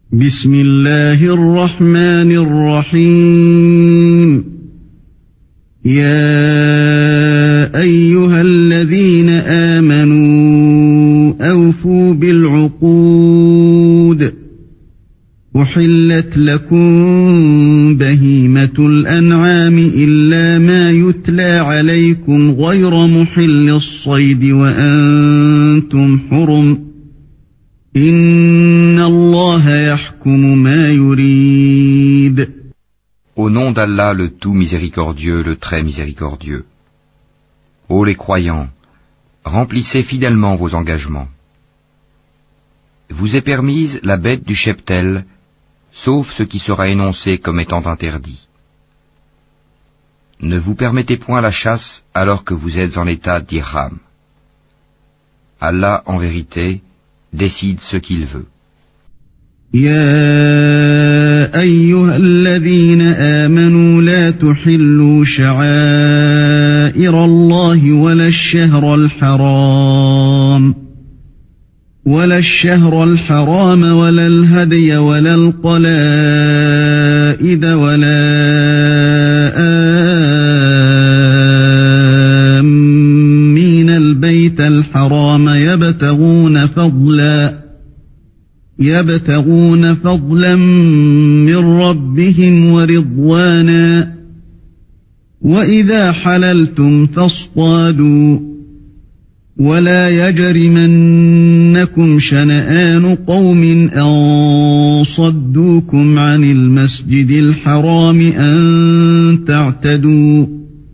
بسم الله الرحمن الرحيم يا أيها الذين آمنوا أوفوا بالعقود أحلت لكم بهيمة الأنعام إلا ما يتلى عليكم غير محل الصيد وأنتم حرم إن الله يحكم ما يريد. Au nom d'Allah le tout miséricordieux, le très miséricordieux. Ô les croyants, remplissez fidèlement vos engagements. Vous est permise la bête du cheptel, sauf ce qui sera énoncé comme étant interdit. Ne vous permettez point la chasse alors que vous êtes en état d'ihram. Allah, en vérité, décide ce qu'il veut. يا أيها الذين آمنوا لا تحلوا شعائر الله ولا الشهر الحرام ولا الهدي ولا القلائد ولا آمين البيت الحرام يبتغون فضلا من ربهم ورضوانا وإذا حللتم فاصطادوا ولا يجرمنكم شنآن قوم أن صدوكم عن المسجد الحرام أن تعتدوا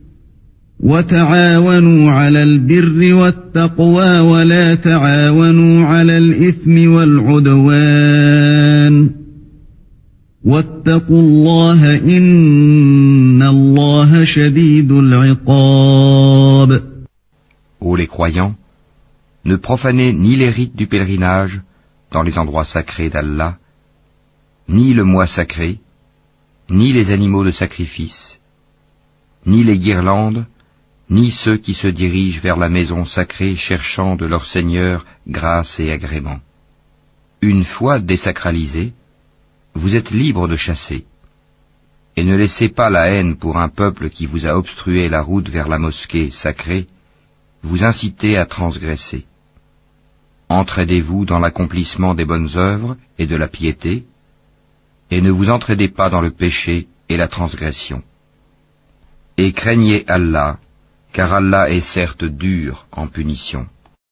وتعاونوا على البر والتقوى ولا تعاونوا على الإثم والعدوان واتقوا الله إن الله شديد العقاب. Ô les croyants, ne profanez ni les rites du pèlerinage dans les endroits sacrés d'Allah, ni le mois sacré, ni les animaux de sacrifice, ni les guirlandes, ni ceux qui se dirigent vers la maison sacrée cherchant de leur Seigneur grâce et agrément. Une fois désacralisés, vous êtes libres de chasser. Et ne laissez pas la haine pour un peuple qui vous a obstrué la route vers la mosquée sacrée, vous inciter à transgresser. Entraidez-vous dans l'accomplissement des bonnes œuvres et de la piété, et ne vous entraidez pas dans le péché et la transgression. Et craignez Allah, car Allah est certes dur en punition.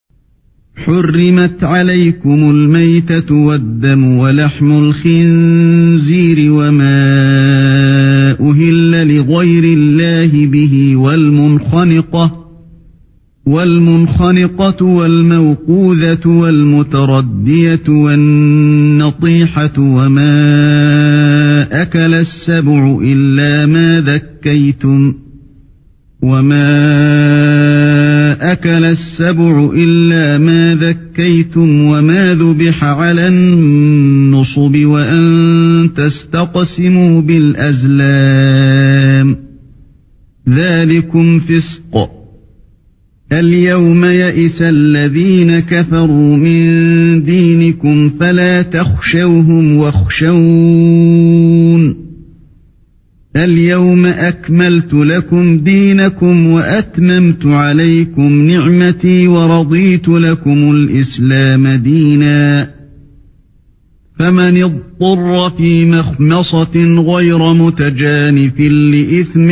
حرمت عليكم الميتة والدم ولحم الخنزير وما أهل لغير الله به والمنخنقة والموقوذة والمتردية والنطيحة وما أكل السبع إلا ما ذكيتم وما ذبح على النصب وأن تستقسموا بالأزلام ذلكم فسق. اليوم يئس الذين كفروا من دينكم فلا تخشوهم واخشون اليوم أكملت لكم دينكم وأتممت عليكم نعمتي ورضيت لكم الإسلام دينا فمن اضطر في مخمصة غير متجانف لإثم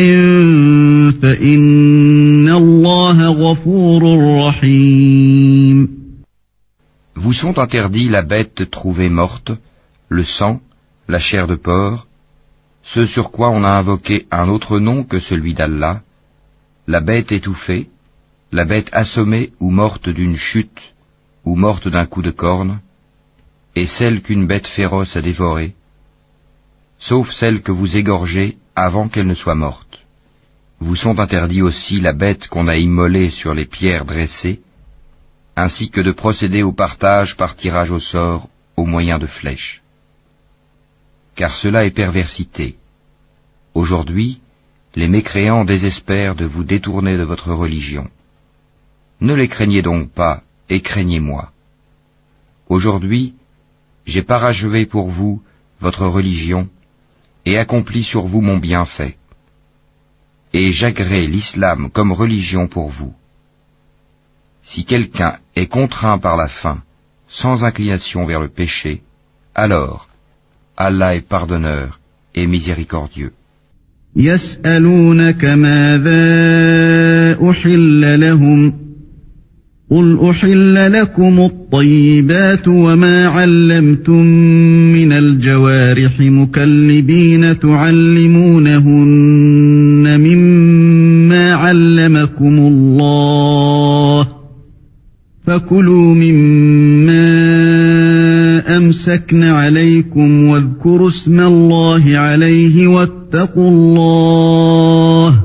فإن الله غفور رحيم. Vous sont interdits la bête trouvée morte, le sang, la chair de porc, ce sur quoi on a invoqué un autre nom que celui d'Allah, la bête étouffée, la bête assommée ou morte d'une chute, ou morte d'un coup de corne, et celle qu'une bête féroce a dévorée, sauf celle que vous égorgez avant qu'elle ne soit morte. Vous sont interdits aussi la bête qu'on a immolée sur les pierres dressées, ainsi que de procéder au partage par tirage au sort au moyen de flèches. Car cela est perversité. Aujourd'hui, les mécréants désespèrent de vous détourner de votre religion. Ne les craignez donc pas, et craignez-moi. Aujourd'hui, j'ai parachevé pour vous votre religion et accompli sur vous mon bienfait. Et j'agrée l'islam comme religion pour vous. Si quelqu'un est contraint par la faim, sans inclination vers le péché, alors Allah est pardonneur et miséricordieux. يسألونك ماذا أحل لهم قل أحل لكم الطيبات وما علمتم من الجوارح مكلبين تعلمونهن مما علمكم الله فكلوا مما أمسكن عليكم واذكروا اسم الله عليه واتقوا الله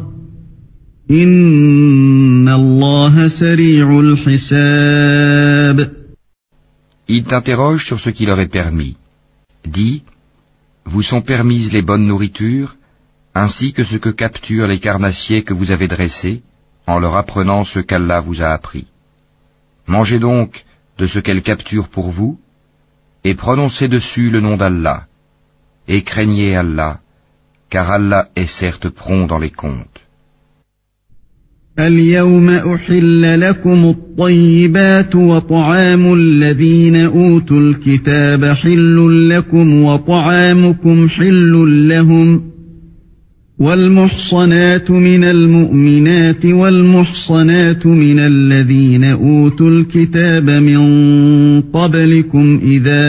إن الله سريع الحساب. Ils t'interrogent sur ce qui leur est permis. Dis, vous sont permises les bonnes nourritures, ainsi que ce que capturent les carnassiers que vous avez dressés, en leur apprenant ce qu'Allah vous a appris. Mangez donc de ce qu'elle capture pour vous, et prononcez dessus le nom d'Allah, et craignez Allah, car Allah est certes prompt dans les comptes. اليوم أحل لكم الطيبات وطعام الذين أوتوا الكتاب حل لكم وطعامكم حل لهم والمحصنات من المؤمنات والمحصنات من الذين أوتوا الكتاب من قبلكم إذا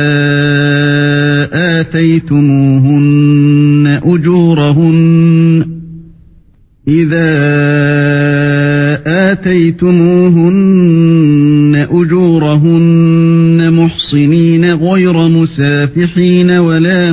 آتيتموهن أجورهن محصنين غير مسافحين ولا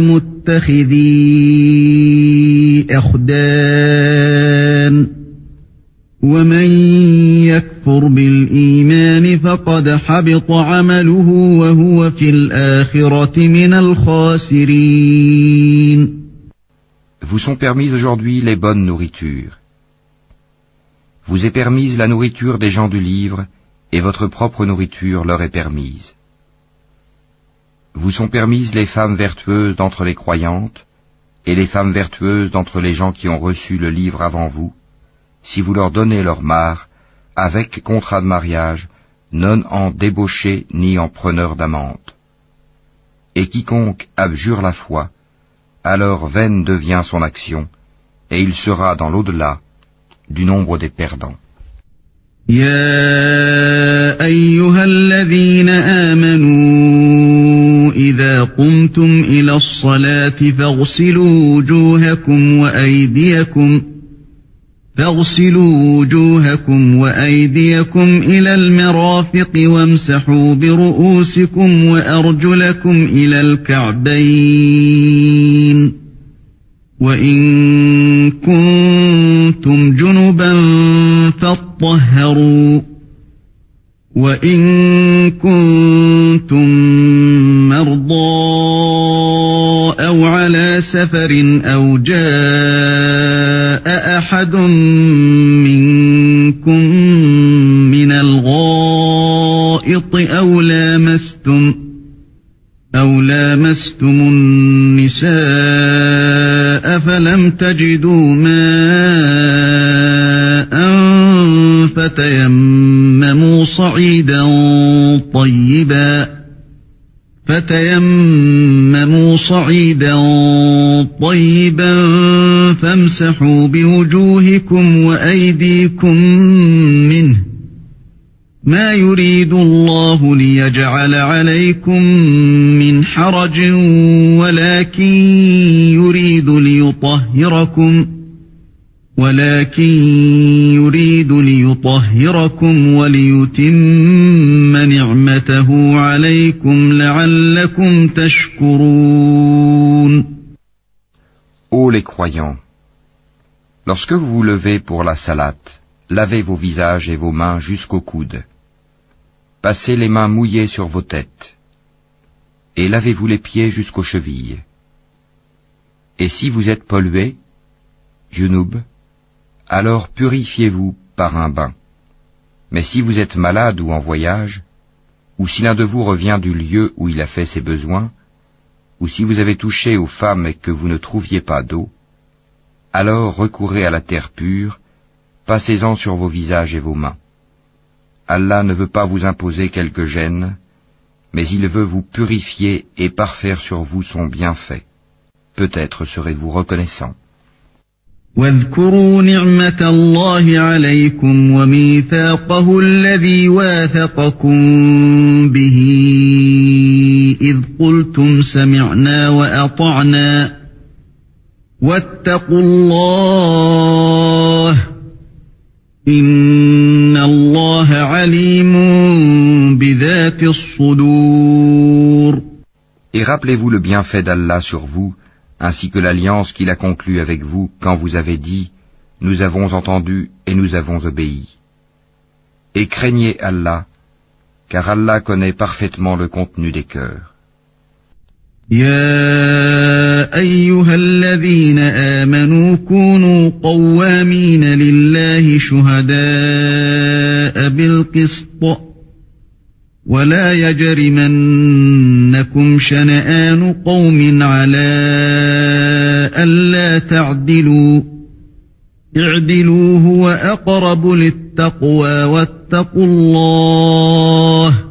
متخذي أخدان ومن يكفر بالإيمان فقد حبط عمله وهو في الآخرة من الخاسرين. Vous sont permises aujourd'hui les bonnes nourritures. Vous est permise la nourriture des gens du livre, et votre propre nourriture leur est permise. Vous sont permises les femmes vertueuses d'entre les croyantes, et les femmes vertueuses d'entre les gens qui ont reçu le livre avant vous, si vous leur donnez leur mare, avec contrat de mariage, non en débauché ni en preneur d'amante. Et quiconque abjure la foi, alors vaine devient son action, et il sera dans l'au-delà du nombre des perdants. يا أيها الذين آمنوا إذا قمتم إلى الصلاة فاغسلوا وجوهكم وأيديكم إلى المرافق وامسحوا برؤوسكم وأرجلكم إلى الكعبين وإن كنتم جنبا فاطهروا وإن كنتم مرضى أو على سفر أو جاء أحد منكم من الغائط أو لامستم النساء فلم تجدوا ماء فتيمموا صعيدا طيبا فامسحوا بوجوهكم وأيديكم منه ما يريد الله ليجعل عليكم من حرج ولكن يريد ليطهركم وليتم نعمته عليكم لعلكم تشكرون. Ô les croyants, lorsque vous vous levez pour la salate, lavez vos visages et vos mains jusqu'aux coudes. Passez les mains mouillées sur vos têtes, et lavez-vous les pieds jusqu'aux chevilles. Et si vous êtes pollué, junub, alors purifiez-vous par un bain. Mais si vous êtes malade ou en voyage, ou si l'un de vous revient du lieu où il a fait ses besoins, ou si vous avez touché aux femmes et que vous ne trouviez pas d'eau, alors recourez à la terre pure, passez-en sur vos visages et vos mains. Allah ne veut pas vous imposer quelque gêne, mais il veut vous purifier et parfaire sur vous son bienfait. Peut-être serez-vous reconnaissant. واذكروا نعمة الله عليكم وميثاقه الذي واثقكم به إذ قلتم سمعنا وأطعنا واتقوا الله إن الله عليم بذات الصدور. Et rappelez-vous le bienfait d'Allah sur vous, ainsi que l'alliance qu'il a conclue avec vous quand vous avez dit « Nous avons entendu et nous avons obéi ». Et craignez Allah, car Allah connaît parfaitement le contenu des cœurs. يا أيها الذين آمنوا كونوا قوامين لله شهداء بالقسط ولا يجرمنكم شنآن قوم على ألا تعدلوا اعدلوا هو أقرب للتقوى واتقوا الله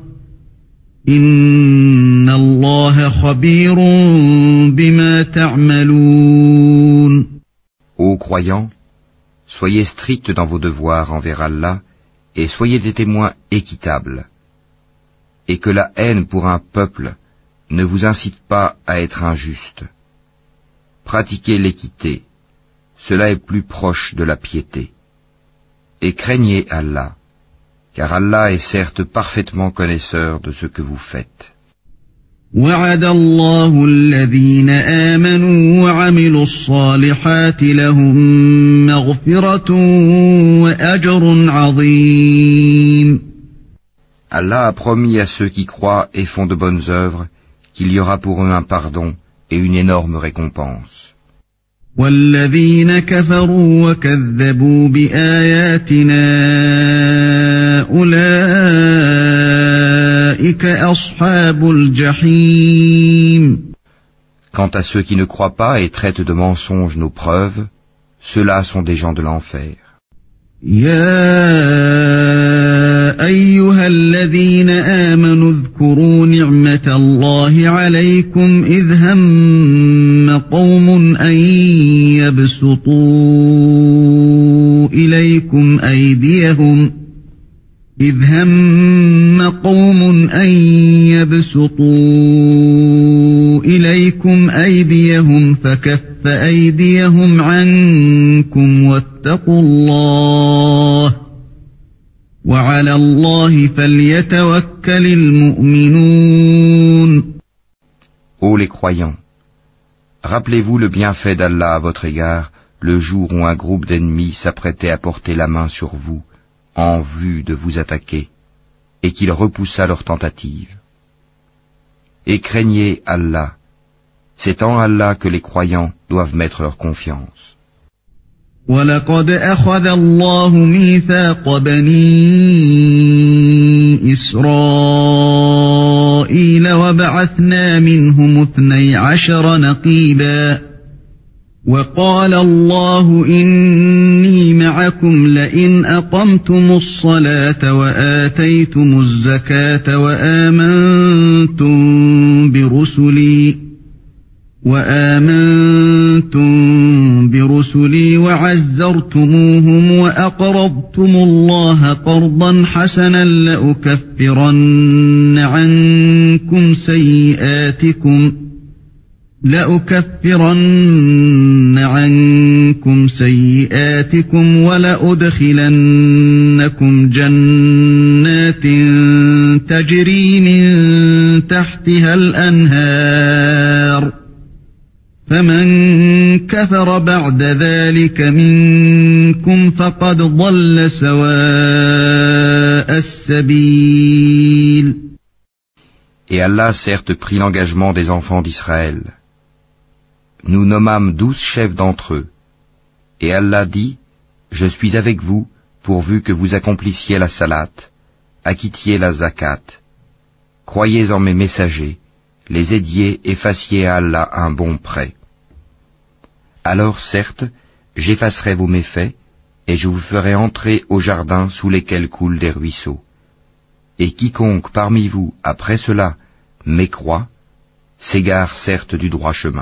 إن الله خبير بما تعملون. Ô croyants, soyez stricts dans vos devoirs envers Allah et soyez des témoins équitables. Et que la haine pour un peuple ne vous incite pas à être injuste. Pratiquez l'équité, cela est plus proche de la piété. Et craignez Allah, car Allah est certes parfaitement connaisseur de ce que vous faites. وعد الله الذين آمنوا وعملوا الصالحات لهم مغفرة وأجر عظيم. Allah a promis à ceux qui croient et font de bonnes œuvres qu'il y aura pour eux un pardon et une énorme récompense. والذين كفروا وكذبوا بآياتنا أولئك أصحاب الجحيم. Quant à ceux qui ne croient pas et traitent de mensonges nos preuves, ceux-là sont des gens de l'enfer. أيها الذين آمنوا اذكروا نعمة الله عليكم إذ هم قوم أن يبسطوا إليكم أيديهم فكف أيديهم عنكم واتقوا الله وعلى الله فليتوكل المؤمنون. Ô les croyants, rappelez-vous le bienfait d'Allah à votre égard le jour où un groupe d'ennemis s'apprêtait à porter la main sur vous en vue de vous attaquer et qu'il repoussa leur tentative. Et craignez Allah, c'est en Allah que les croyants doivent mettre leur confiance. وَلَقَدْ أَخَذَ اللَّهُ مِيثَاقَ بَنِي إِسْرَائِيلَ وَبَعَثْنَا مِنْهُمُ 12 نَقِيبًا وَقَالَ اللَّهُ إِنِّي مَعَكُمْ لَئِنْ أَقَمْتُمُ الصَّلَاةَ وَآتَيْتُمُ الزَّكَاةَ وآمنتم برسلي وعزرتموهم وأقرضتم الله قرضا حسنا لأكفرن عنكم سيئاتكم ولأدخلنكم جنات تجري من تحتها الأنهار فمن كفر بعد ذلك منكم فقد ضل سواء السبيل. Et Allah certes prit l'engagement des enfants d'Israël. Nous nommâmes 12 chefs d'entre eux. Et Allah dit, je suis avec vous, pourvu que vous accomplissiez la salat, acquittiez la zakat, croyez en mes messagers, les aidiez et fassiez à Allah un bon prêt. Alors certes, j'effacerai vos méfaits, et je vous ferai entrer au jardin sous lesquels coulent des ruisseaux. Et quiconque parmi vous, après cela, mécroit, s'égare certes du droit chemin.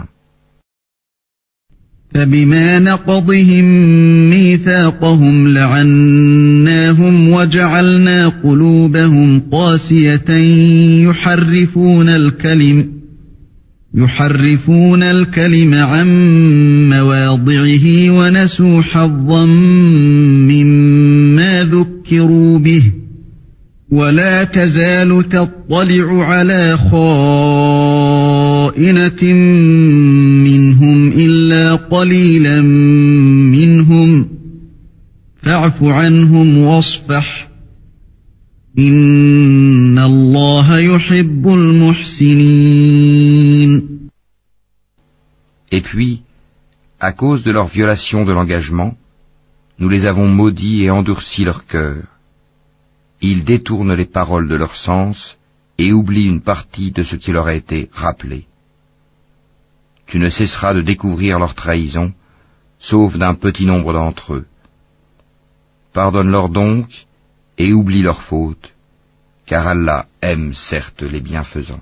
فبما نقضهم ميثاقهم لعناهم وجعلنا قلوبهم قاسية يحرفون الكلم عن مواضعه ونسوا حظا مما ذكروا به ولا تزال تطلع على خائنة منهم إلا قليلا منهم فاعف عنهم واصفح إن الله يحب المحسنين. Et puis, à cause de leur violation de l'engagement, nous les avons maudits et endurci leur cœur. Ils détournent les paroles de leur sens et oublient une partie de ce qui leur a été rappelé. Tu ne cesseras de découvrir leur trahison, sauf d'un petit nombre d'entre eux. Pardonne-leur donc et oublie leurs fautes, car Allah aime certes les bienfaisants.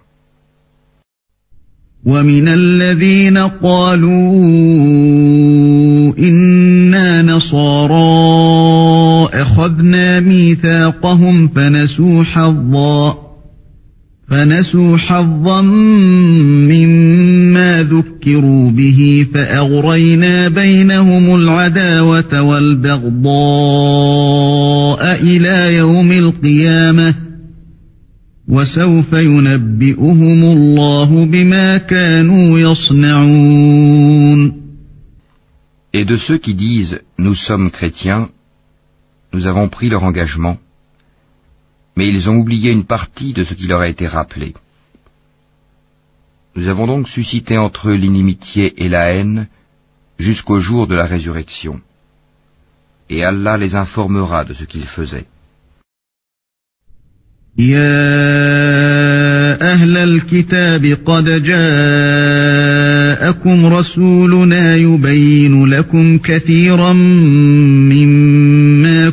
ومن الذين قالوا إنا نصارى أخذنا ميثاقهم فنسوا حظا مما ذكروا به فأغرينا بينهم العداوة والبغضاء إلى يوم القيامة وسوف ينبئهم الله بما كانوا يصنعون. Et de ceux qui disent « Nous sommes chrétiens », nous avons pris leur engagement, mais ils ont oublié une partie de ce qui leur a été rappelé. Nous avons donc suscité entre eux l'inimitié et la haine jusqu'au jour de la résurrection. Et Allah les informera de ce qu'ils faisaient. يا أهل الكتاب قد جاءكم رسولنا يبين لكم كثيرا مما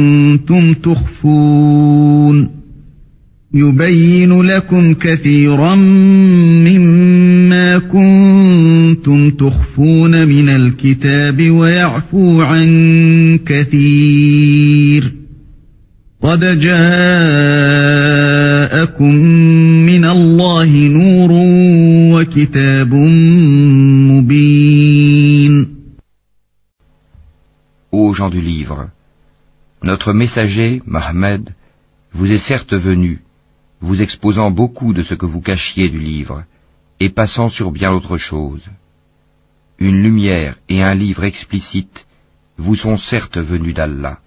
كنتم تخفون من الكتاب ويعفو عن كثير قد جاءكم من الله نور وكتاب مبين. Ô gens du livre, notre messager, Mohammed, vous est certes venu, vous exposant beaucoup de ce que vous cachiez du livre, et passant sur bien autre chose. Une lumière et un livre explicite vous sont certes venus d'Allah.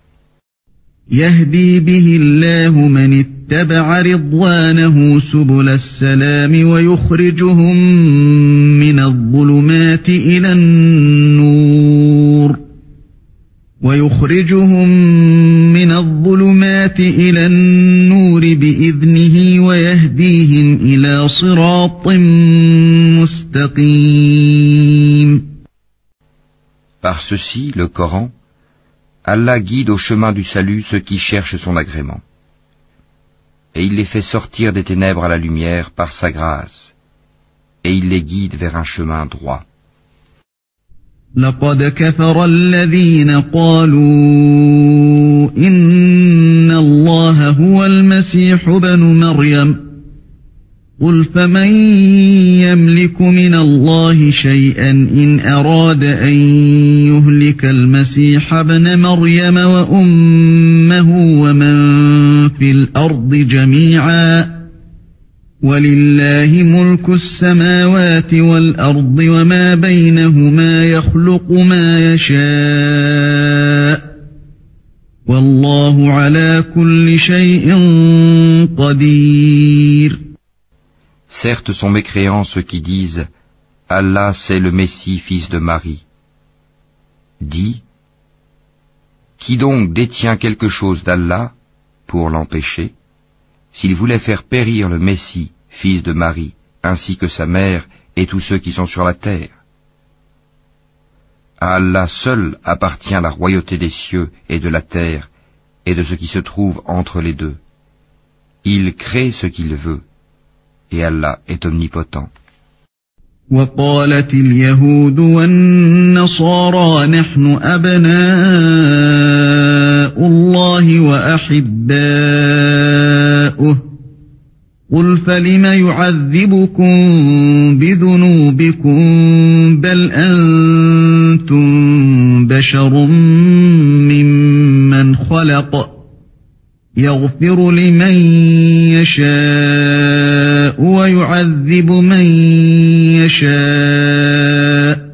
يهدي به الله من اتبع رضوانه سبل السلام ويخرجهم من الظلمات إلى النور بإذنه ويهديهم إلى صراط مستقيم. Par ceci, le Coran, Allah guide au chemin du salut ceux qui cherchent son agrément. Et il les fait sortir des ténèbres à la lumière par sa grâce. Et il les guide vers un chemin droit. لقد كفر الذين قالوا إن الله هو المسيح ابن مريم قل فمن يملك من الله شيئا إن أراد أن يهلك المسيح ابن مريم وأمه ومن في الأرض جميعا ولله ملك السماوات والأرض وما بينهما يخلق ما يشاء والله على كل شيء قدير. Certes sont mécréants ceux qui disent « Allah c'est le Messie, fils de Marie ». Dis « Qui donc détient quelque chose d'Allah pour l'empêcher ? s'il voulait faire périr le Messie, fils de Marie, ainsi que sa mère et tous ceux qui sont sur la terre. À Allah seul appartient la royauté des cieux et de la terre et de ce qui se trouve entre les deux. Il crée ce qu'il veut, et Allah est omnipotent. وقالت اليهود والنصارى نحن أبناء الله وأحباؤه قل فلم يعذبكم بذنوبكم بل أنتم بشر ممن خلق يغفر لمن يشاء ويعذب من يشاء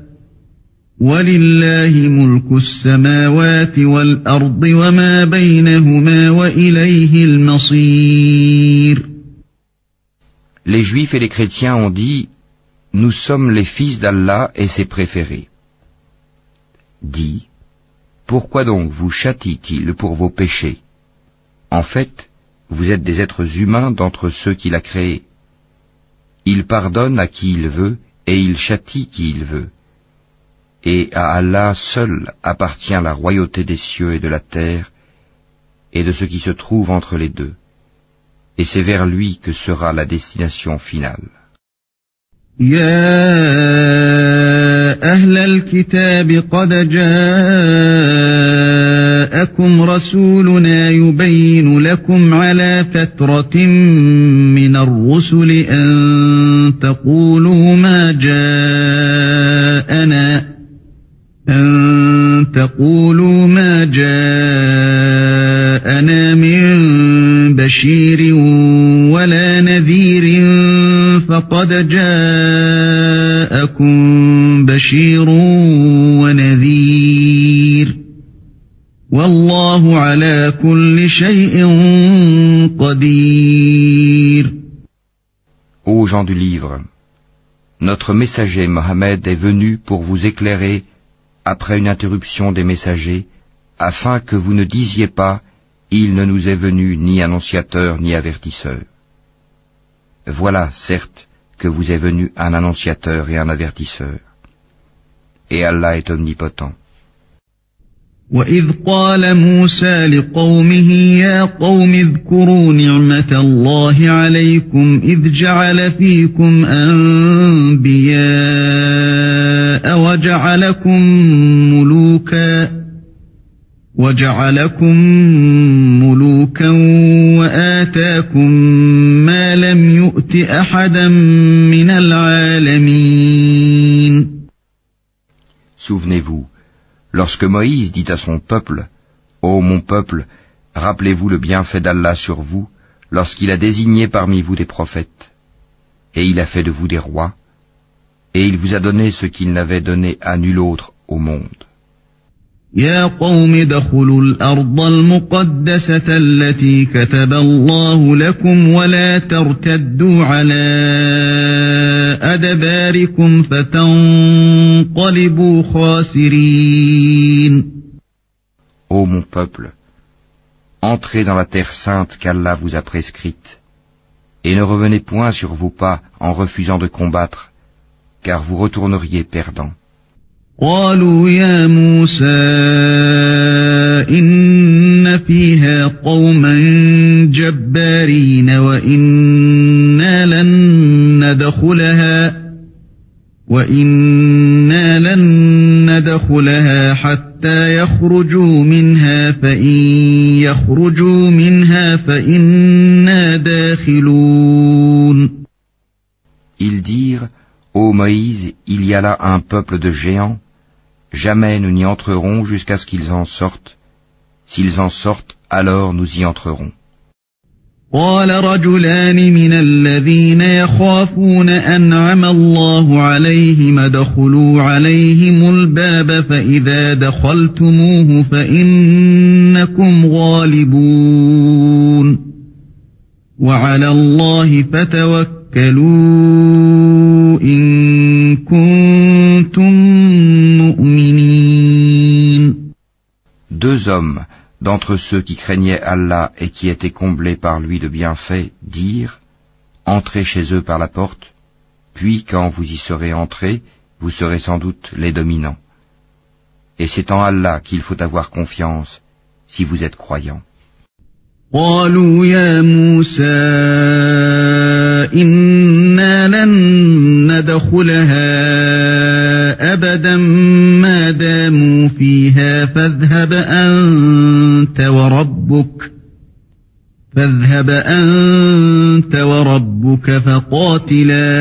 ولله ملك السماوات والأرض وما بينهما وإليه المصير. Les Juifs et les chrétiens ont dit, nous sommes les fils d'Allah et ses préférés. Dis, pourquoi donc vous châtie-t-il pour vos péchés? En fait, vous êtes des êtres humains d'entre ceux qu'il a créés. Il pardonne à qui il veut et il châtie qui il veut. Et à Allah seul appartient la royauté des cieux et de la terre et de ce qui se trouve entre les deux. Et c'est vers lui que sera la destination finale. يا أهل الكتاب قد جاءكم رسولنا يبين لكم على فترة من الرسل أن تقولوا ما جاءنا من بشير ولا نذير فقد جاءكم بشير ونذير والله على كل شيء قدير. Ô gens du livre, notre messager Mohammed est venu pour vous éclairer après une interruption des messagers, afin que vous ne disiez pas « Il ne nous est venu ni annonciateur ni avertisseur ». Voilà, certes, que vous est venu un annonciateur et un avertisseur. Et Allah est omnipotent. وَإِذْ قَالَ مُوسَى لِقَوْمِهِ يَا قَوْمِ اذْكُرُوا نِعْمَةَ اللَّهِ عَلَيْكُمْ إِذْ جَعَلَ فِيكُمْ أَنْبِيَاءَ وَجَعَلَكُمْ مُلُوكًا وَآتَاكُمْ مَا لَمْ يُؤْتِ أَحَدًا مِنَ الْعَالَمِينَ. Souvenez-vous, lorsque Moïse dit à son peuple, « Ô mon peuple, rappelez-vous le bienfait d'Allah sur vous, lorsqu'il a désigné parmi vous des prophètes, et il a fait de vous des rois, et il vous a donné ce qu'il n'avait donné à nul autre au monde. » يا قوم ادخلوا الأرض المقدسة التي كتب الله لكم ولا ترتدوا على أدباركم فتنقلبوا خاسرين. Ô mon peuple, entrez dans la terre sainte qu'Allah vous a prescrite, et ne revenez point sur vos pas en refusant de combattre, car vous retourneriez perdants. قالوا يا موسى إن فيها قوما جبارين وإنا لن ندخلها حتى يخرجوا منها فإن يخرجوا منها فإنا داخلون. Ils dirent, ô Moïse, il y a là un peuple de géants, jamais nous n'y entrerons jusqu'à ce qu'ils en sortent. S'ils en sortent, alors nous y entrerons. قال رجلان من الذين يخافون أنعم الله عليهم ادخلوا عليهم الباب فإذا دخلتموه فإنكم غالبون وعلى الله فتوكلوا إن كنتم مؤمنين. Deux hommes, d'entre ceux qui craignaient Allah et qui étaient comblés par lui de bienfaits dirent, entrez chez eux par la porte, puis quand vous y serez entrés, vous serez sans doute les dominants. Et c'est en Allah qu'il faut avoir confiance si vous êtes croyants. قالوا يا موسى إنا لن ندخلها أبدا ما داموا فيها فاذهب أنت وربك فقاتلا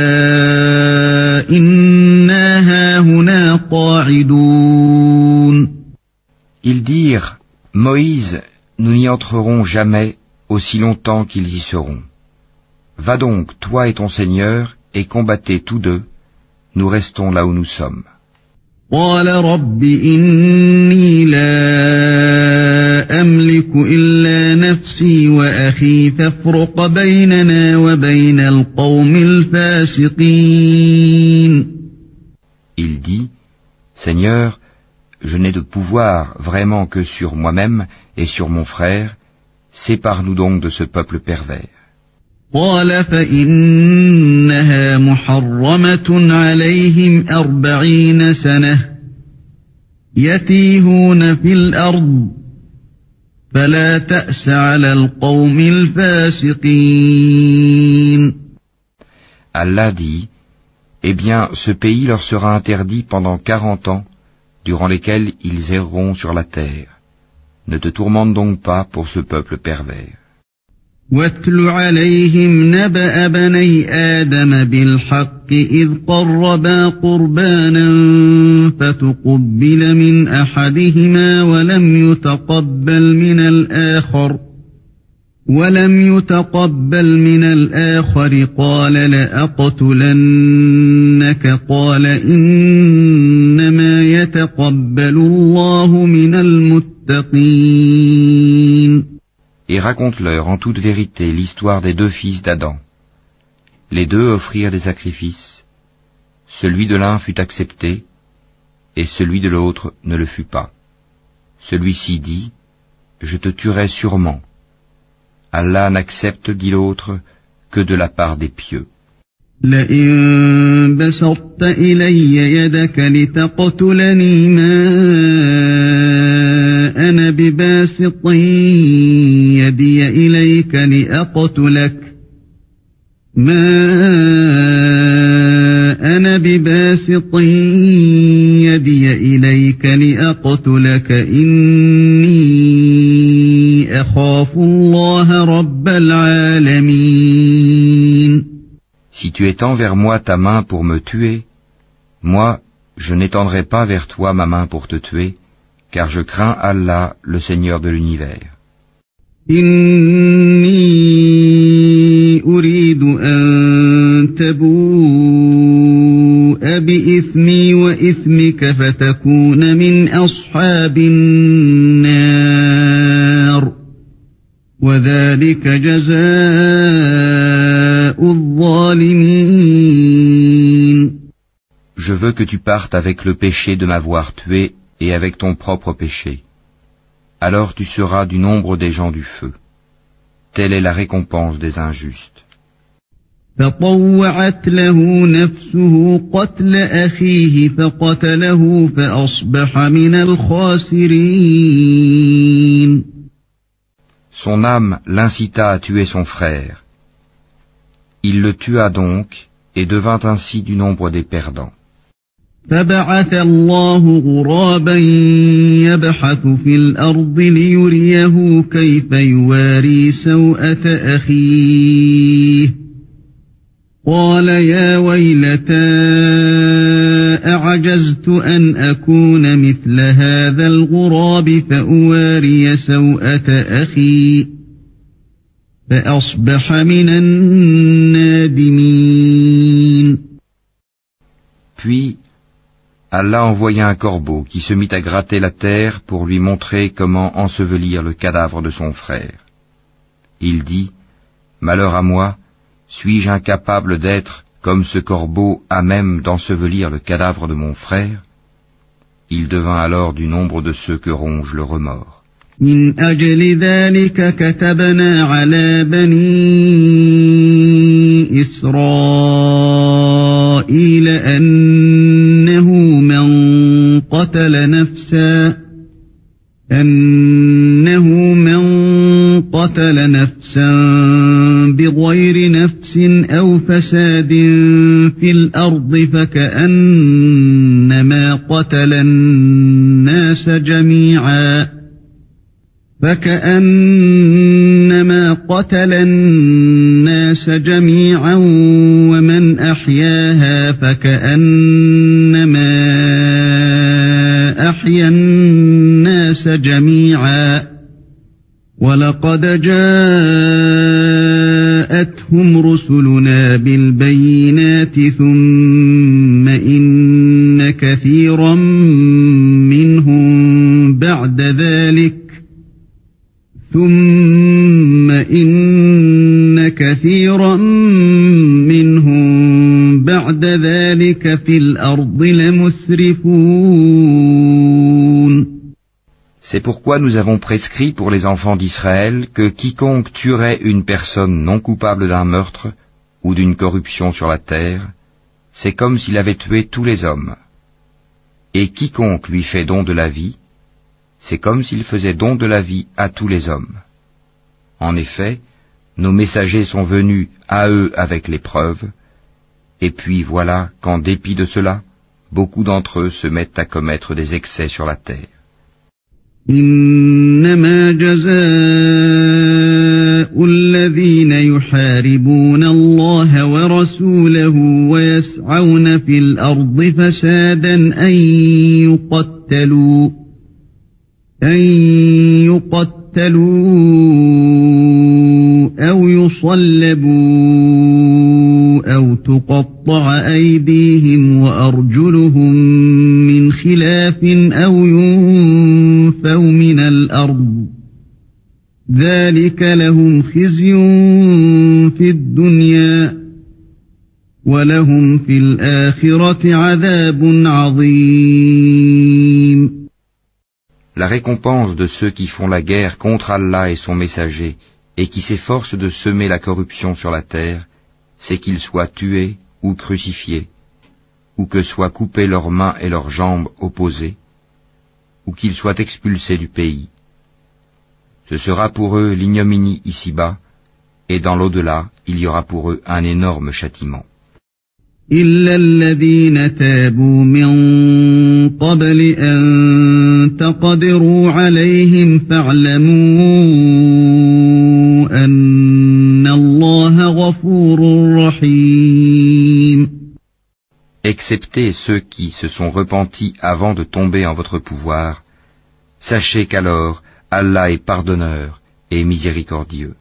إنا هاهنا قاعدون. Ils dirent, Moïse, nous n'y entrerons jamais aussi longtemps qu'ils y seront. Va donc, toi et ton Seigneur, et combattez tous deux, nous restons là où nous sommes. قال رب إني لا أملك إلا نفسي وأخي فافرق بيننا وبين القوم الفاسقين. Il dit, Seigneur, je n'ai de pouvoir vraiment que sur moi-même et sur mon frère, sépare-nous donc de ce peuple pervers. قال فإنها محرمة عليهم 40 سنة يتيهون في الأرض فلا تأس على القوم الفاسقين. Allah dit, eh bien, ce pays leur sera interdit pendant 40 ans, durant lesquels ils erreront sur la terre. Ne te tourmente donc pas pour ce peuple pervers. واتل عليهم نبأ بني آدم بالحق إذ قربا قربانا فتقبل من أحدهما ولم يتقبل من الآخر قال لأقتلنك قال إنما يتقبل الله من المتقين. Et raconte-leur en toute vérité l'histoire des deux fils d'Adam. Les deux offrirent des sacrifices. Celui de l'un fut accepté, et celui de l'autre ne le fut pas. Celui-ci dit, je te tuerai sûrement. Allah n'accepte, dit l'autre, que de la part des pieux. لئن بسطت إلي يدك لتقتلني ما أنا بباسط يدي إليك لأقتلك إني أخاف الله رب العالمين. Si tu étends vers moi ta main pour me tuer, moi, je n'étendrai pas vers toi ma main pour te tuer, car je crains Allah, le Seigneur de l'univers. إني أريد أن تبوء بإثمي وإثمك فتكون من أصحاب النار وذلك جزاء الظالمين. Je veux que tu partes avec le péché de m'avoir tué et avec ton propre péché. Alors tu seras du nombre des gens du feu. Telle est la récompense des injustes. فطوعت له نفسه قتل أخيه فقتله فأصبح من الخاسرين. Son âme l'incita à tuer son frère. Il le tua donc et devint ainsi du nombre des perdants. فبعث الله غرابا يبحث في الأرض ليريه كيف يواري سوءة أخيه قال يا ويلتى أعجزت أن أكون مثل هذا الغراب فأواري سوءة أخي فأصبح من النادمين. Puis Allah envoya un corbeau qui se mit à gratter la terre pour lui montrer comment ensevelir le cadavre de son frère. Il dit, malheur à moi, suis-je incapable d'être comme ce corbeau à même d'ensevelir le cadavre de mon frère? Il devint alors du nombre de ceux que ronge le remords. من أجل ذلك كتبنا على بني إسرائيل أنه من قتل نفسا بغير نفس أو فساد في الأرض فكأنما قتل الناس جميعا ومن أحياها فكأنما أحيا الناس جميعا ولقد جاءتهم رسلنا بالبينات ثم إن كثيرا منهم بعد ذلك في الأرض لمسرفون. C'est pourquoi nous avons prescrit pour les enfants d'Israël que quiconque tuerait une personne non coupable d'un meurtre ou d'une corruption sur la terre, c'est comme s'il avait tué tous les hommes. Et quiconque lui fait don de la vie, c'est comme s'il faisait don de la vie à tous les hommes. En effet, nos messagers sont venus à eux avec les preuves, et puis voilà qu'en dépit de cela, beaucoup d'entre eux se mettent à commettre des excès sur la terre. إنما جزاء الذين يحاربون الله ورسوله ويسعون في الأرض فسادا أن يقتلوا أو يصلبوا أو تقطع أيديهم وأرجلهم من خلاف أو ينفوا من الأرض ذلك لهم خزي في الدنيا ولهم في الآخرة عذاب عظيم. La récompense de ceux qui font la guerre contre Allah et son messager et qui s'efforcent de semer la corruption sur la terre, c'est qu'ils soient tués ou crucifiés, ou que soient coupées leurs mains et leurs jambes opposées, ou qu'ils soient expulsés du pays. Ce sera pour eux l'ignominie ici-bas, et dans l'au-delà, il y aura pour eux un énorme châtiment. إلا الذين تابوا من قبل أن تقدروا عليهم فاعلموا أن الله غفور رحيم. Excepté ceux qui se sont repentis avant de tomber en votre pouvoir, sachez qu'alors Allah est pardonneur et miséricordieux.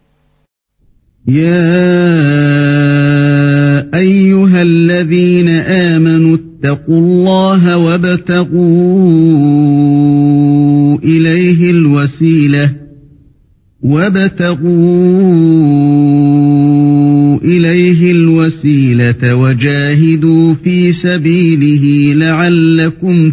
أيها الذين آمنوا اتقوا الله وابتغوا إليه الوسيلة وجاهدوا في سبيله لعلكم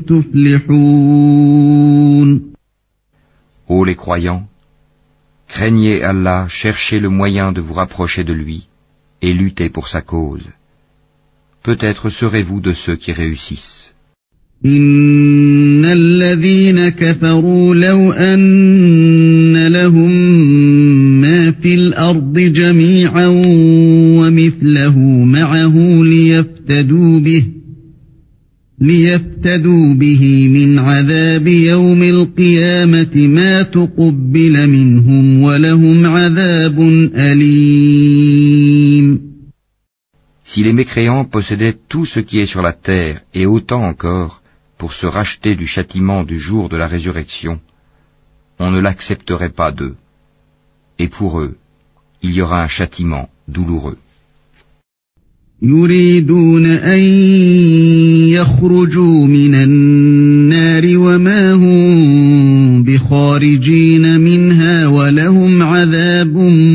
تفلحون. Ô les croyants, craignez Allah, cherchez le moyen de vous rapprocher de lui et luttez pour sa cause. Peut-être serez-vous de ceux qui réussissent. إن الذين كفروا لو أن لهم ما في الأرض جميعا ومثله معه ليفتدوا به من عذاب يوم القيامة ما تقبل منهم ولهم عذاب أليم. Si les mécréants possédaient tout ce qui est sur la terre et autant encore pour se racheter du châtiment du jour de la résurrection, on ne l'accepterait pas d'eux. Et pour eux, il y aura un châtiment douloureux. يريدون أن يخرجوا من النار وما هم بخارجين منها ولهم عذاب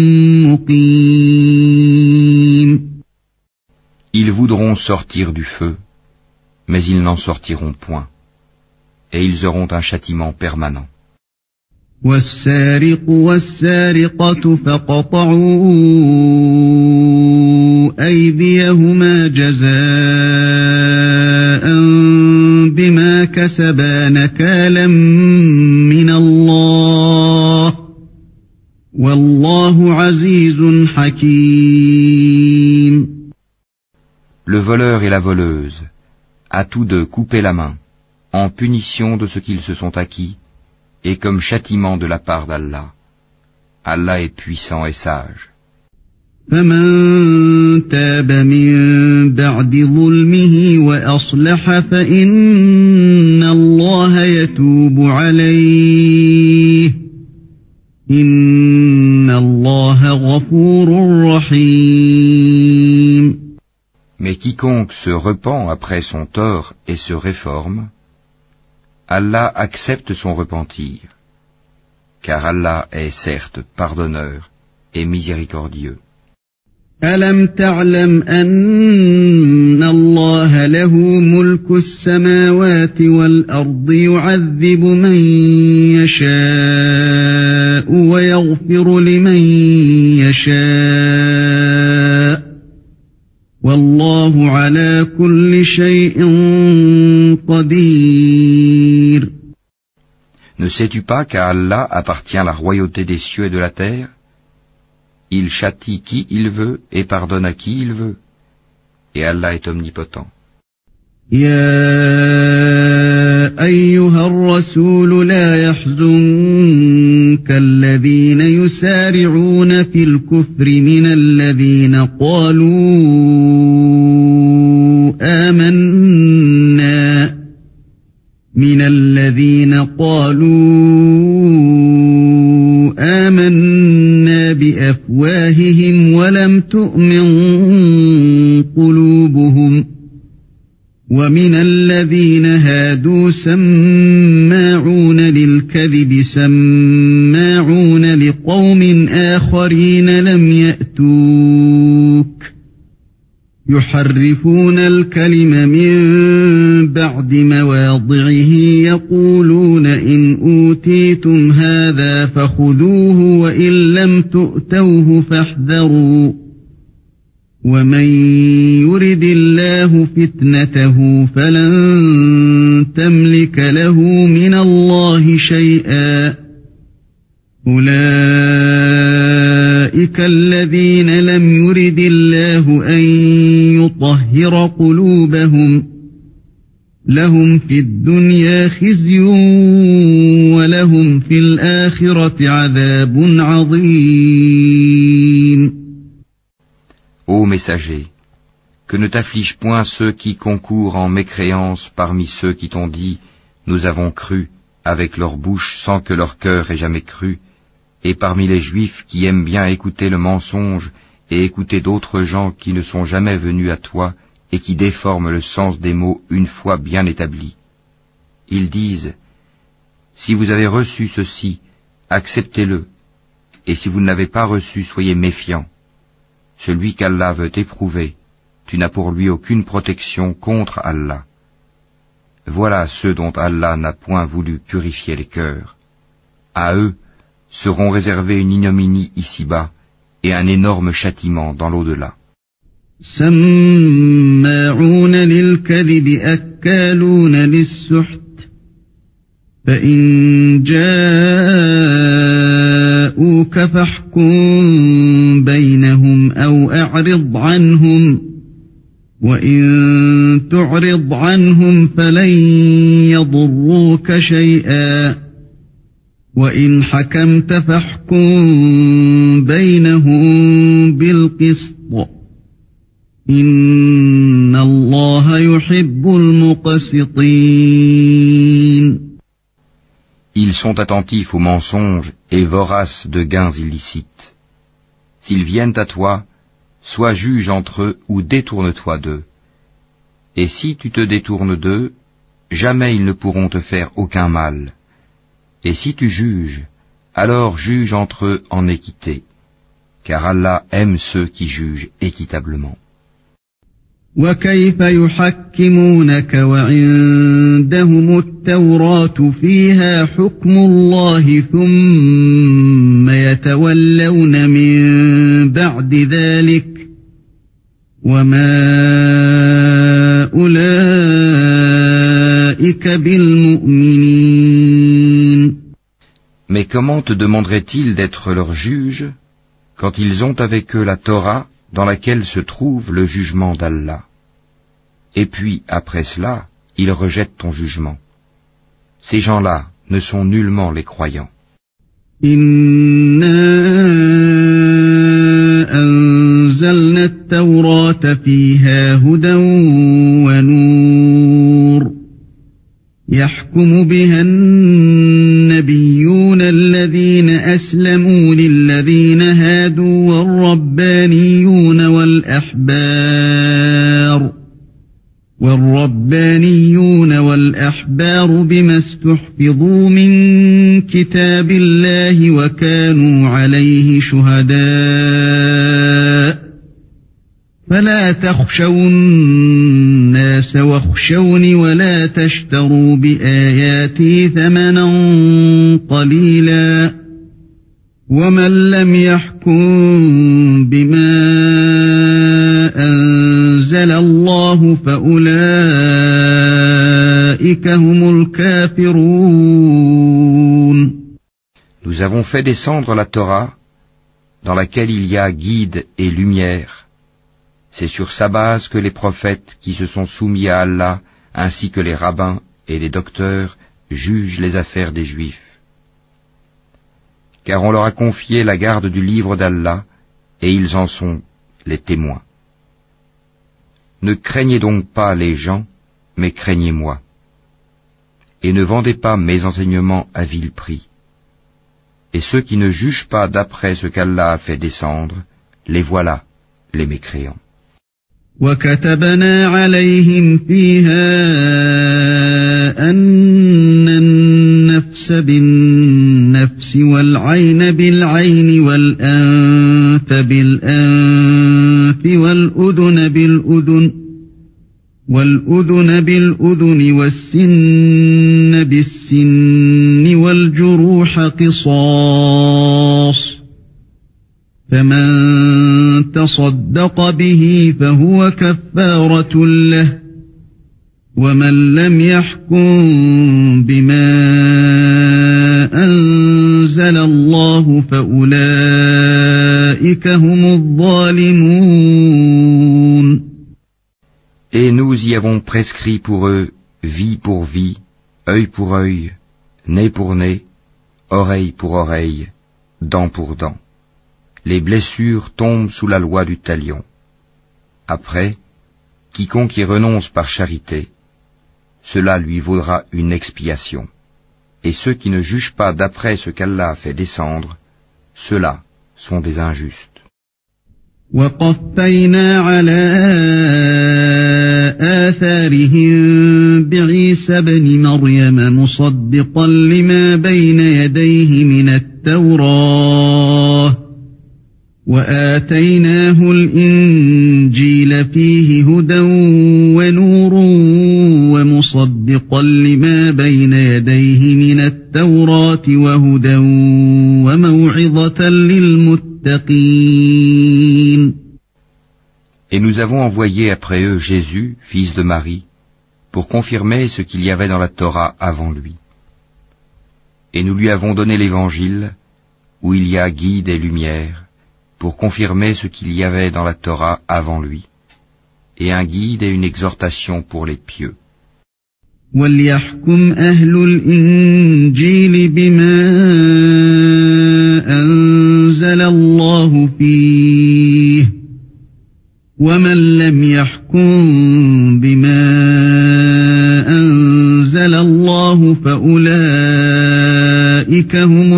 مقيم. Ils voudront sortir du feu, mais ils n'en sortiront point, et ils auront un châtiment permanent. والسارق والسارقة فاقطعوا أيديهما جزاء بما كسبا نكالا من الله والله عزيز حكيم. Le voleur et la voleuse, à tous deux coupez la main, en punition de ce qu'ils se sont acquis, et comme châtiment de la part d'Allah. Allah est puissant et sage. فمن تاب من بعد ظلمه وأصلح فإن الله يتوب عليه إن الله غفور رحيم. Mais quiconque se repent après son tort et se réforme, Allah accepte son repentir, car Allah est certes pardonneur et miséricordieux. ألم تعلم أن الله له ملك السماوات والأرض يعذب من يشاء ويغفر لمن يشاء والله على كل شيء قدير. Ne sais-tu pas qu'à Allah appartient la royauté des cieux et de la terre? Il châtie qui il veut et pardonne à qui il veut. Et Allah est omnipotent. يا أيها الرسول لا يحزنك الذين يسارعون في الكفر من الذين قالوا آمنا بأفواههم ولم تؤمن قلوبهم ومن الذين هادوا سماعون للكذب سماعون لقوم آخرين لم يأتوك يحرفون الكلم من بعد مواضعه يقولون إن أوتيتم هذا فخذوه وإن لم تؤتوه فاحذروا ومن يرد الله فتنته فلن تملك له من الله شيئا أولئك الذين لم يرد الله أن يطهر قلوبهم لهم في الدنيا خزي ولهم في الآخرة عذاب عظيم. Ô messager, que ne t'afflige point ceux qui concourent en mécréance parmi ceux qui t'ont dit « Nous avons cru » avec leur bouche sans que leur cœur ait jamais cru, et parmi les Juifs qui aiment bien écouter le mensonge et écouter d'autres gens qui ne sont jamais venus à toi et qui déforment le sens des mots une fois bien établis. Ils disent « Si vous avez reçu ceci, acceptez-le, et si vous ne l'avez pas reçu, soyez méfiants. Celui qu'Allah veut éprouver, tu n'as pour lui aucune protection contre Allah. Voilà ceux dont Allah n'a point voulu purifier les cœurs. À eux seront réservés une ignominie ici-bas et un énorme châtiment dans l'au-delà. سماعون للكذب أكالون للسحت فإن جاءوك فاحكم بينهم أو أعرض عنهم وإن تعرض عنهم فلن يضروك شيئا وإن حكمت فاحكم بينهم بالقسط إن الله يحب المقسطين. Ils sont attentifs aux mensonges et voraces de gains illicites. S'ils viennent à toi, sois juge entre eux ou détourne-toi d'eux. Et si tu te détournes d'eux, jamais ils ne pourront te faire aucun mal. Et si tu juges, alors juge entre eux en équité, car Allah aime ceux qui jugent équitablement. وكيف يحكمونك وعندهم التوراة فيها حكم الله ثم يتولون من بعد ذلك وما أولئك بالمؤمنين. Mais comment te demanderaient-ils d'être leur juge quand ils ont avec eux la Torah dans laquelle se trouve le jugement d'Allah? Et puis, après cela, ils rejettent ton jugement. Ces gens-là ne sont nullement les croyants. أنزلنا التوراة فيها هدى ونور يحكم بها النبيون الذين أسلموا للذين هادوا والربانيون بما استحفظوا من كتاب الله وكانوا عليه شهداء فلا تخشوا الناس واخشوني ولا تشتروا بآياتي ثمنا قليلا ومن لم يحكم بما أنزل الله فأولئك هم الكافرون. Nous avons fait descendre la Torah dans laquelle il y a guide et lumière. C'est sur sa base que les prophètes qui se sont soumis à Allah, ainsi que les rabbins et les docteurs, jugent les affaires des Juifs. Car on leur a confié la garde du livre d'Allah, et ils en sont les témoins. Ne craignez donc pas les gens, mais craignez-moi. Et ne vendez pas mes enseignements à vil prix. Et ceux qui ne jugent pas d'après ce qu'Allah a fait descendre, les voilà, les mécréants. وكتبنا عليهم فيها أن النفس بالنفس والعين بالعين والأنف بالأنف والأذن بالأذن والسن بالسن والجروح قصاص فمن تصدق به فهو كفارة له ومن لم يحكم بما أنزل الله فأولئك هم الظالمون. Et nous y avons prescrit pour eux vie pour vie, œil pour œil, nez pour nez, oreille pour oreille, dent pour dent. Les blessures tombent sous la loi du talion. Après, quiconque y renonce par charité, cela lui vaudra une expiation. Et ceux qui ne jugent pas d'après ce qu'Allah a fait descendre, ceux-là sont des injustes. وقفينا على آثارهم بعيسى ابن مريم مصدقا لما بين يديه من التوراة وآتيناه الإنجيل فيه هدى ونور ومصدقا لما بين يديه من التوراة وهدى وموعظة للمتقين. Et nous avons envoyé après eux Jésus, fils de Marie, pour confirmer ce qu'il y avait dans la Torah avant lui. Et nous lui avons donné l'Évangile, où il y a guide et lumière, pour confirmer ce qu'il y avait dans la Torah avant lui, et un guide et une exhortation pour les pieux. وَلْيَحْكُمْ أَهْلُ الْإِنْجِيلِ بِمَا أَنزَلَ اللَّهُ فِيهِ وَمَنْ لَمْ يَحْكُمْ بِمَا أَنزَلَ اللَّهُ فَأُولَئِكَ هُمُ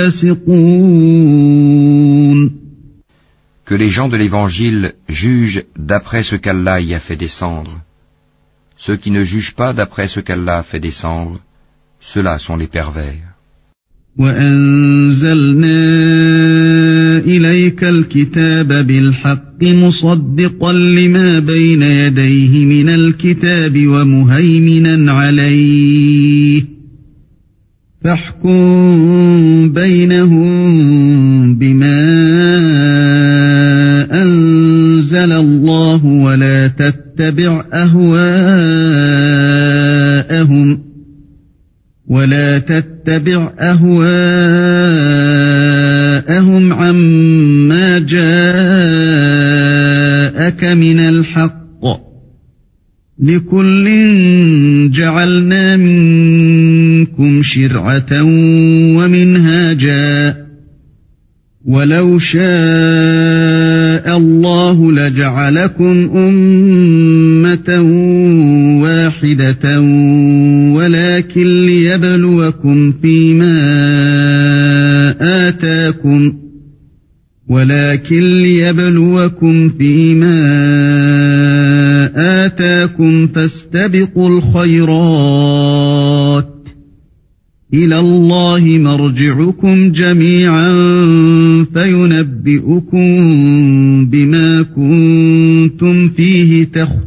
الْفَاسِقُونَ. Que les gens de l'Évangile jugent d'après ce qu'Allah y a fait descendre. Ceux qui ne jugent pas d'après ce qu'Allah a fait descendre, ceux-là sont les pervers. وأنزلنا إليك الكتاب بالحق مصدقا لما بين يديه من الكتاب ومهيمنا عليه فاحكم بينهم بما أنزل الله ولا تتبع أهواءهم عما جاءك من الحق لكل جعلنا منكم شرعة ومنهاجا ولو شاء الله لجعلكم أمة واحدة ولكن ليبلوكم فيما آتاكم فاستبقوا الخيرات إلى الله مرجعكم جميعا فينبئكم بما كنتم فيه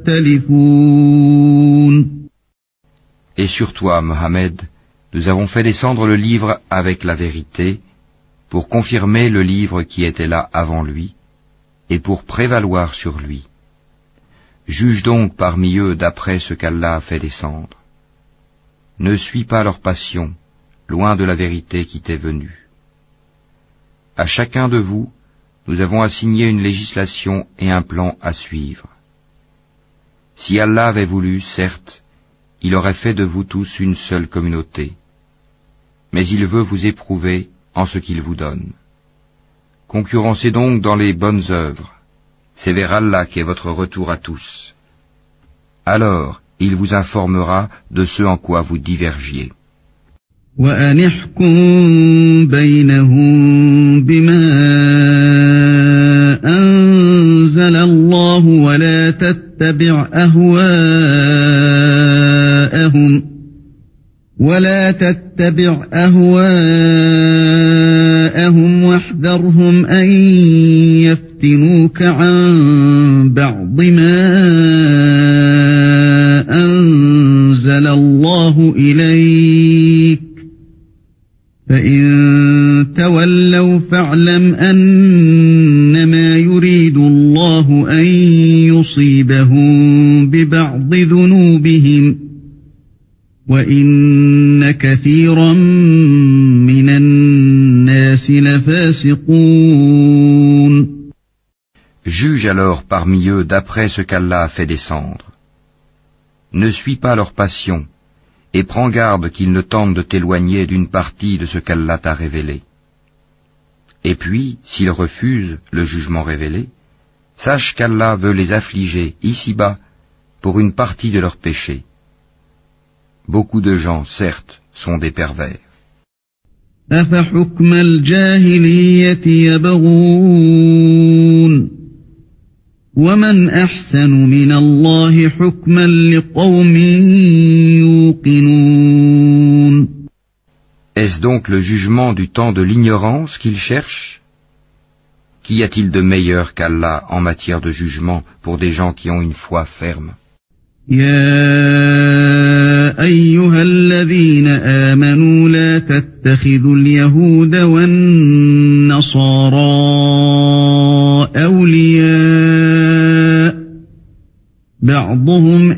تختلفون. Et sur toi, Mohammed, nous avons fait descendre le livre avec la vérité, pour confirmer le livre qui était là avant lui, et pour prévaloir sur lui. Juge donc parmi eux d'après ce qu'Allah a fait descendre. Ne suis pas leur passion, loin de la vérité qui t'est venue. À chacun de vous, nous avons assigné une législation et un plan à suivre. Si Allah avait voulu, certes, il aurait fait de vous tous une seule communauté. Mais il veut vous éprouver en ce qu'il vous donne. Concurrencez donc dans les bonnes œuvres. C'est vers Allah qu'est votre retour à tous. Alors, il vous informera de ce en quoi vous divergiez. وأن احكم بينهم بما أنزل الله ولا تتبع أهواءهم واحذرهم أن يفتنوك عن بعض ما أنزل الله إليك فإن تولوا فاعلم أنما يريد الله أن يصيبهم ببعض ذنوبهم وإن كثيرا من الناس لفاسقون. Juge alors parmi eux d'après ce qu'Allah a fait descendre. Ne suis pas leur passion, et prends garde qu'ils ne tentent de t'éloigner d'une partie de ce qu'Allah t'a révélé. Et puis, s'ils refusent le jugement révélé, sache qu'Allah veut les affliger ici-bas pour une partie de leurs péchés. Beaucoup de gens, certes, sont des pervers. أفحكم الجاهلية يبغون ومن أحسن من الله حكما لقوم يوقنون. Est-ce donc le jugement du temps de l'ignorance qu'ils cherchent? Qu'y a-t-il de meilleur qu'Allah en matière de jugement pour des gens qui ont une foi ferme? يا أيها الذين آمنوا لا تتخذوا اليهود والنصارى أولياء بعضهم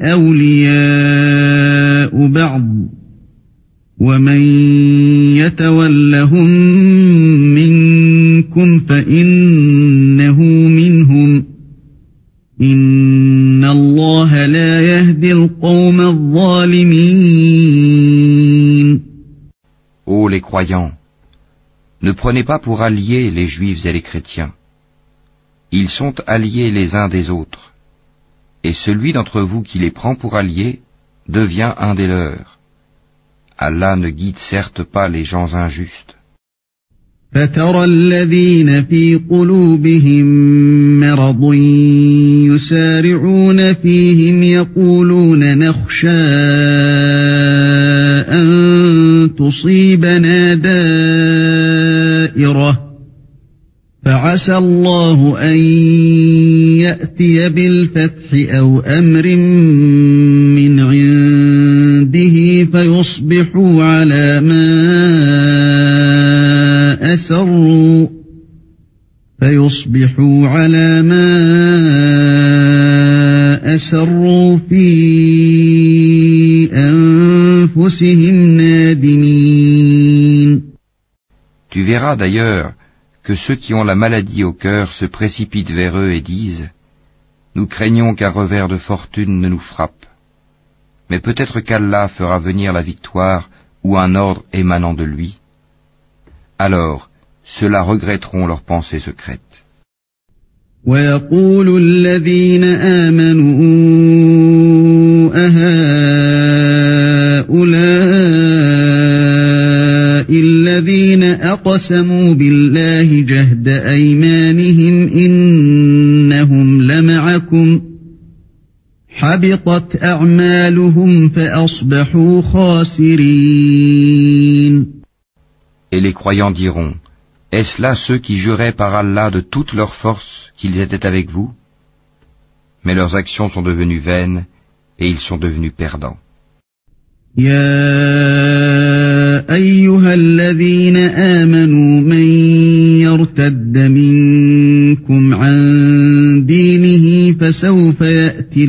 أولياء بعض ومن يتولهم منكم فإنه منهم إن الله لا يهدي القوم الظالمين. Ô les croyants, ne prenez pas pour alliés les juifs et les chrétiens. Ils sont alliés les uns des autres, et celui d'entre vous qui les prend pour alliés devient un des leurs. Allah ne guide certes pas les gens injustes. فترى الذين في قلوبهم مرض يسارعون فيهم يقولون نخشى أن تصيبنا دائرة فعسى الله أن يأتي بالفتح أو أمر من عنده فيصبحوا على ما أسروا في أنفسهم نادمين. Tu verras d'ailleurs que ceux qui ont la maladie au cœur se précipitent vers eux et disent « Nous craignons qu'un revers de fortune ne nous frappe. Mais peut-être qu'Allah fera venir la victoire ou un ordre émanant de lui. » Alors, ceux-là regretteront leurs pensées secrètes. وَيَقُولُ الَّذِينَ آمَنُوا أَهَؤُلَاءِ الَّذِينَ أَقْسَمُوا بِاللَّهِ جَهْدَ أَيْمَانِهِمْ إِنَّهُمْ لَمَعَكُمْ حَبِطَتْ أَعْمَالُهُمْ فَأَصْبَحُوا خَاسِرِينَ. Et les croyants diront, est-ce là ceux qui juraient par Allah de toute leur force qu'ils étaient avec vous? Mais leurs actions sont devenues vaines et ils sont devenus perdants. يا أيها الذين آمنوا من يرتد منكم عن دينه فسوف يأتي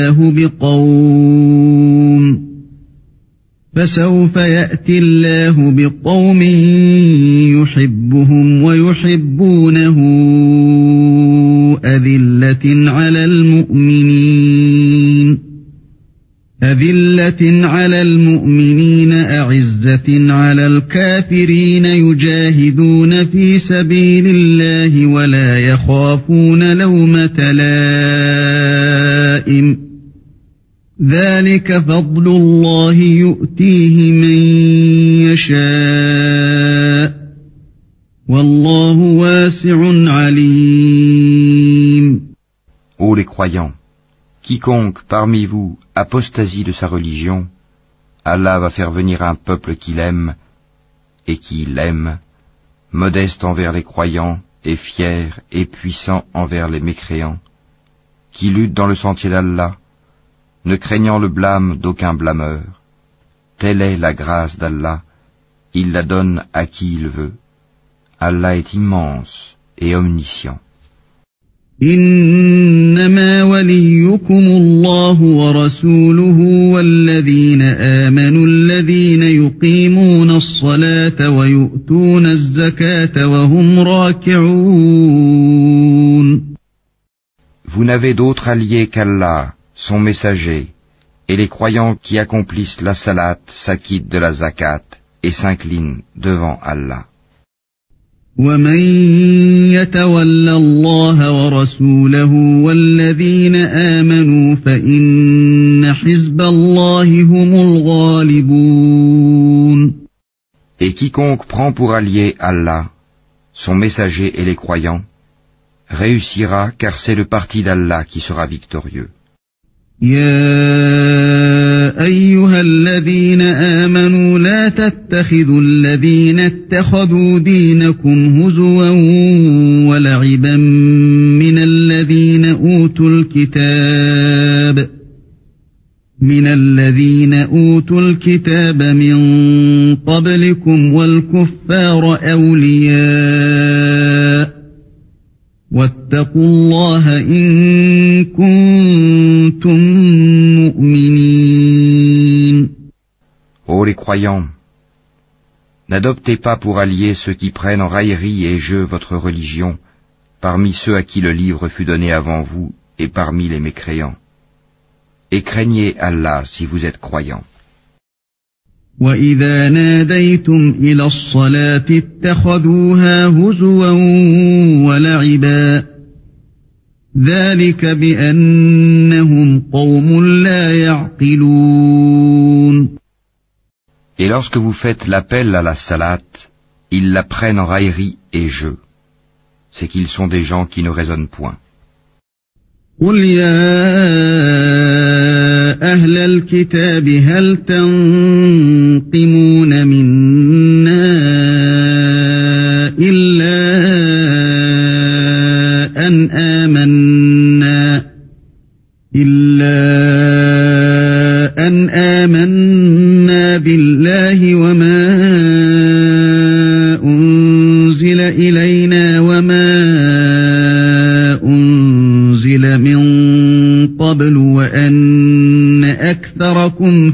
الله بقوم يحبهم ويحبونه أذلة على المؤمنين أعزة على الكافرين يجاهدون في سبيل الله ولا يخافون لومة لائم ذلك فضل الله يؤتيه من يشاء والله واسع عليم. Ô les croyants, quiconque parmi vous apostasie de sa religion, Allah va faire venir un peuple qu'il aime et qui l'aime, modeste envers les croyants et fier et puissant envers les mécréants, qui lutte dans le sentier d'Allah, ne craignant le blâme d'aucun blâmeur. Telle est la grâce d'Allah, il la donne à qui il veut. Allah est immense et omniscient. إنما وليكم الله ورسوله والذين آمنوا الذين يقيمون الصلاة ويؤتون الزكاة وهم راكعون. Vous n'avez d'autre allié qu'Allah, son messager, et les croyants qui accomplissent la salat s'acquittent de la zakat et s'inclinent devant Allah. ومن يتول الله ورسوله والذين آمنوا فإن حزب الله هم الغالبون. Et quiconque prend pour allié Allah, son messager et les croyants, réussira car c'est le parti d'Allah qui sera victorieux. يا أيها الذين آمنوا لا تتخذوا الذين اتخذوا دينكم هزوا ولعبا من الذين أوتوا الكتاب من قبلكم والكفار أولياء واتقوا الله إن كنتم مؤمنين. Ô les croyants, n'adoptez pas pour alliés ceux qui prennent en raillerie et jeu votre religion, parmi ceux à qui le livre fut donné avant vous et parmi les mécréants. Et craignez Allah si vous êtes croyants. وَإِذَا نَادَيْتُمْ إِلَى الصَّلَاةِ اتَّخَذُوهَا هُزُوًا وَلَعِبًا ذَلِكَ بِأَنَّهُمْ قَوْمٌ لَا يَعْقِلُونَ. Et lorsque vous faites l'appel à la salat, ils la prennent en raillerie et jeu. C'est qu'ils sont des gens qui ne raisonnent point. قُلْ يَا أَهْلَ الْكِتَابِ هَلْ تَنقِمُونَ مِنَّا أن آمنا بالله وما أنزل إلينا وما أنزل من قبل وأن أكثركم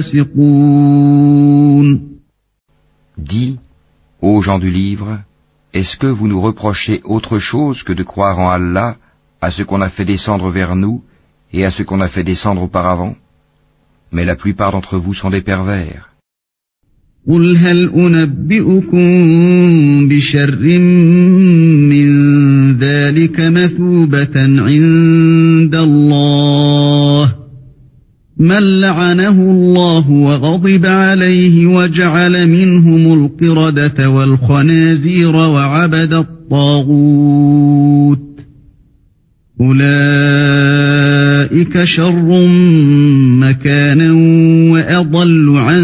فاسقون. Dis, ô gens du livre, est-ce que vous nous reprochez autre chose que de croire en Allah, à ce qu'on a fait descendre vers nous et à ce qu'on a fait descendre auparavant? Mais la plupart d'entre vous sont des pervers. قُلْ هَلْ أُنَبِّئُكُم بِشَرٍّ مِّن ذَلِكَ مَثُوبَةً عِندَ اللَّهِ مَن لَّعَنَهُ اللَّهُ وَغَضِبَ عَلَيْهِ وَجَعَلَ مِنْهُمُ الْقِرَدَةَ وَالْخَنَازِيرَ وَعَبَدَ الطَّاغُوتَ أُولَئِكَ شَرٌّ مَّكَانًا وَأَضَلُّ عَن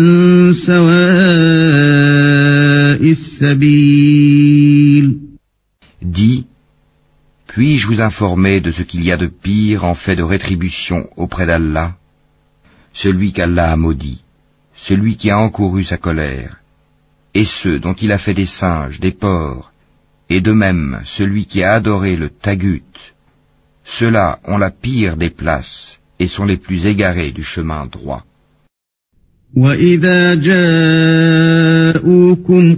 سَوَاءِ السَّبِيلِ. Dis, puis-je vous informer de ce qu'il y a de pire en fait de rétribution auprès d'Allah? Celui qu'Allah a maudit, celui qui a encouru sa colère, et ceux dont il a fait des singes, des porcs, et de même celui qui a adoré le tagut, ceux-là ont la pire des places et sont les plus égarés du chemin droit. وَإِذَا جَاءُوكُمْ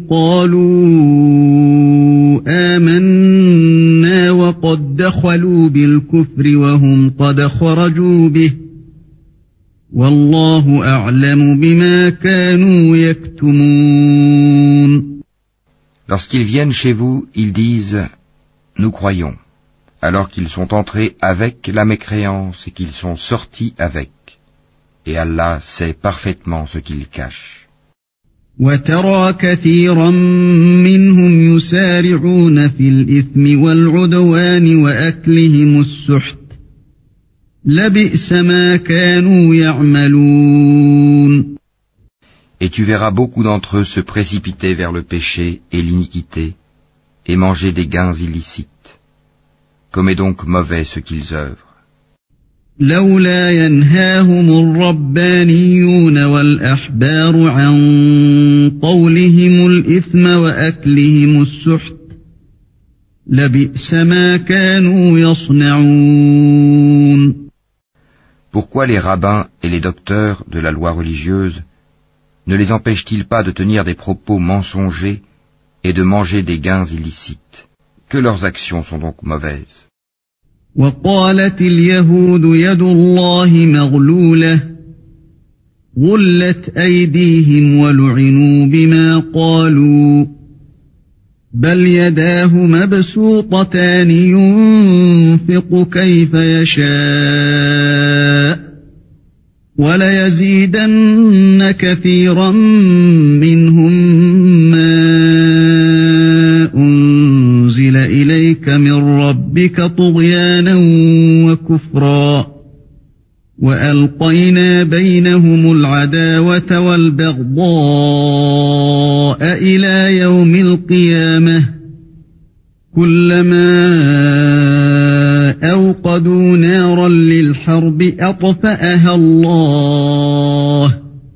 قَالُوا آمَنَّا وَقَدْ دَخَلُوا بِالْكُفْرِ وَهُمْ قَدْ خَرَجُوا بِهِ وَاللَّهُ أَعْلَمُ بِمَا كَانُوا يَكْتُمُونَ. Lorsqu'ils viennent chez vous, ils disent « Nous croyons », alors qu'ils sont entrés avec la mécréance et qu'ils sont sortis avec. Et Allah sait parfaitement ce qu'ils cachent. وَتَرَى كَثِيرًا مِّنْهُمْ يُسَارِعُونَ فِي الْإِثْمِ وَالْعُدْوَانِ وَأَكْلِهِمُ السُّحْتَ لَبِئْسَ مَا كَانُوا يَعْمَلُونَ. Et tu verras beaucoup d'entre eux se précipiter vers le péché et l'iniquité, et manger des gains illicites. Comme est donc mauvais ce qu'ils œuvrent. لولا ينهاهم الربانيون والأحبار عن قولهم الإثم وأكلهم السحت لبئس ما كانوا يصنعون. Pourquoi les rabbins et les docteurs de la loi religieuse ne les empêchent-ils pas de tenir des propos mensongers et de manger des gains illicites? Que leurs actions sont donc mauvaises. وقالت اليهود يد الله مغلولة غلت أيديهم ولعنوا بما قالوا بل يداه مبسوطتان ينفق كيف يشاء وليزيدن كثيرا منهم ما أنزل إليك من ربك طغيانا وكفرا وألقينا بينهم العداوة والبغضاء إلى يوم القيامة كلما أوقدوا نارا للحرب أطفأها الله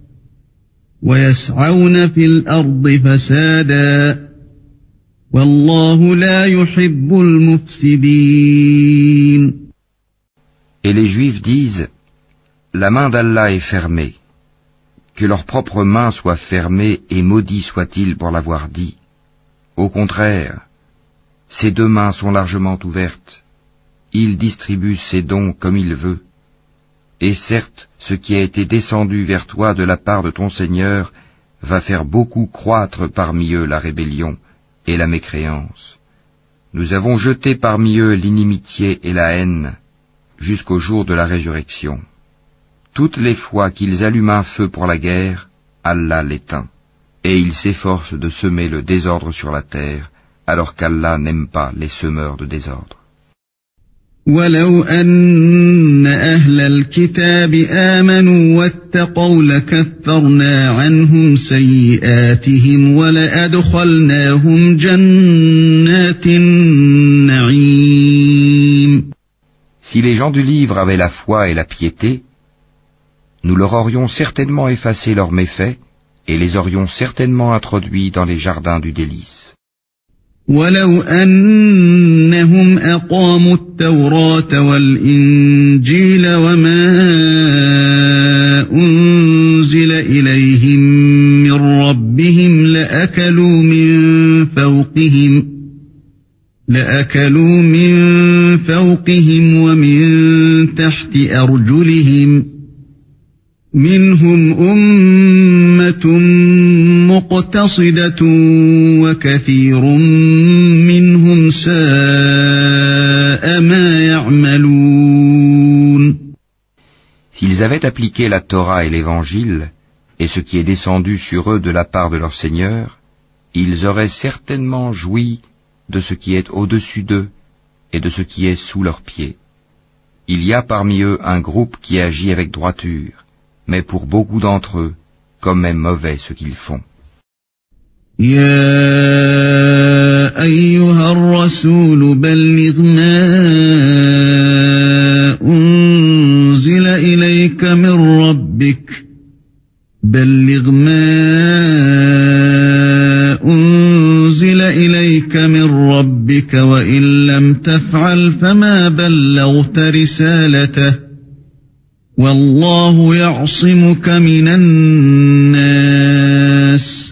ويسعون في الأرض فسادا والله لا يحب المفسدين. Et les Juifs disent, la main d'Allah est fermée, que leur propre main soit fermée et maudit soit-il pour l'avoir dit. Au contraire, ses deux mains sont largement ouvertes, il distribue ses dons comme il veut. Et certes, ce qui a été descendu vers toi de la part de ton Seigneur va faire beaucoup croître parmi eux la rébellion et la mécréance. Nous avons jeté parmi eux l'inimitié et la haine jusqu'au jour de la résurrection. Toutes les fois qu'ils allument un feu pour la guerre, Allah l'éteint, et ils s'efforcent de semer le désordre sur la terre, alors qu'Allah n'aime pas les semeurs de désordre. ولو أن أهل الكتاب آمنوا واتقوا لكفرنا عنهم سيئاتهم ولأدخلناهم جنات النعيم. Si les gens du livre avaient la foi et la piété, nous leur aurions certainement effacé leurs méfaits et les aurions certainement introduits dans les jardins du délice. ولو أنهم أقاموا التوراة والإنجيل وما أنزل إليهم من ربهم لأكلوا من فوقهم ومن تحت أرجلهم منهم أمة مقتصدة وكثير منهم ساء ما يعملون. S'ils avaient appliqué la Torah et l'Évangile, et ce qui est descendu sur eux de la part de leur Seigneur, ils auraient certainement joui de ce qui est au-dessus d'eux et de ce qui est sous leurs pieds. Il y a parmi eux un groupe qui agit avec droiture, mais pour beaucoup d'entre eux, comme est mauvais ce qu'ils font. يا أيها الرسول بلغ ما أنزل إليك من ربك وإن لم تفعل فما بلغت رسالته والله يعصمك من الناس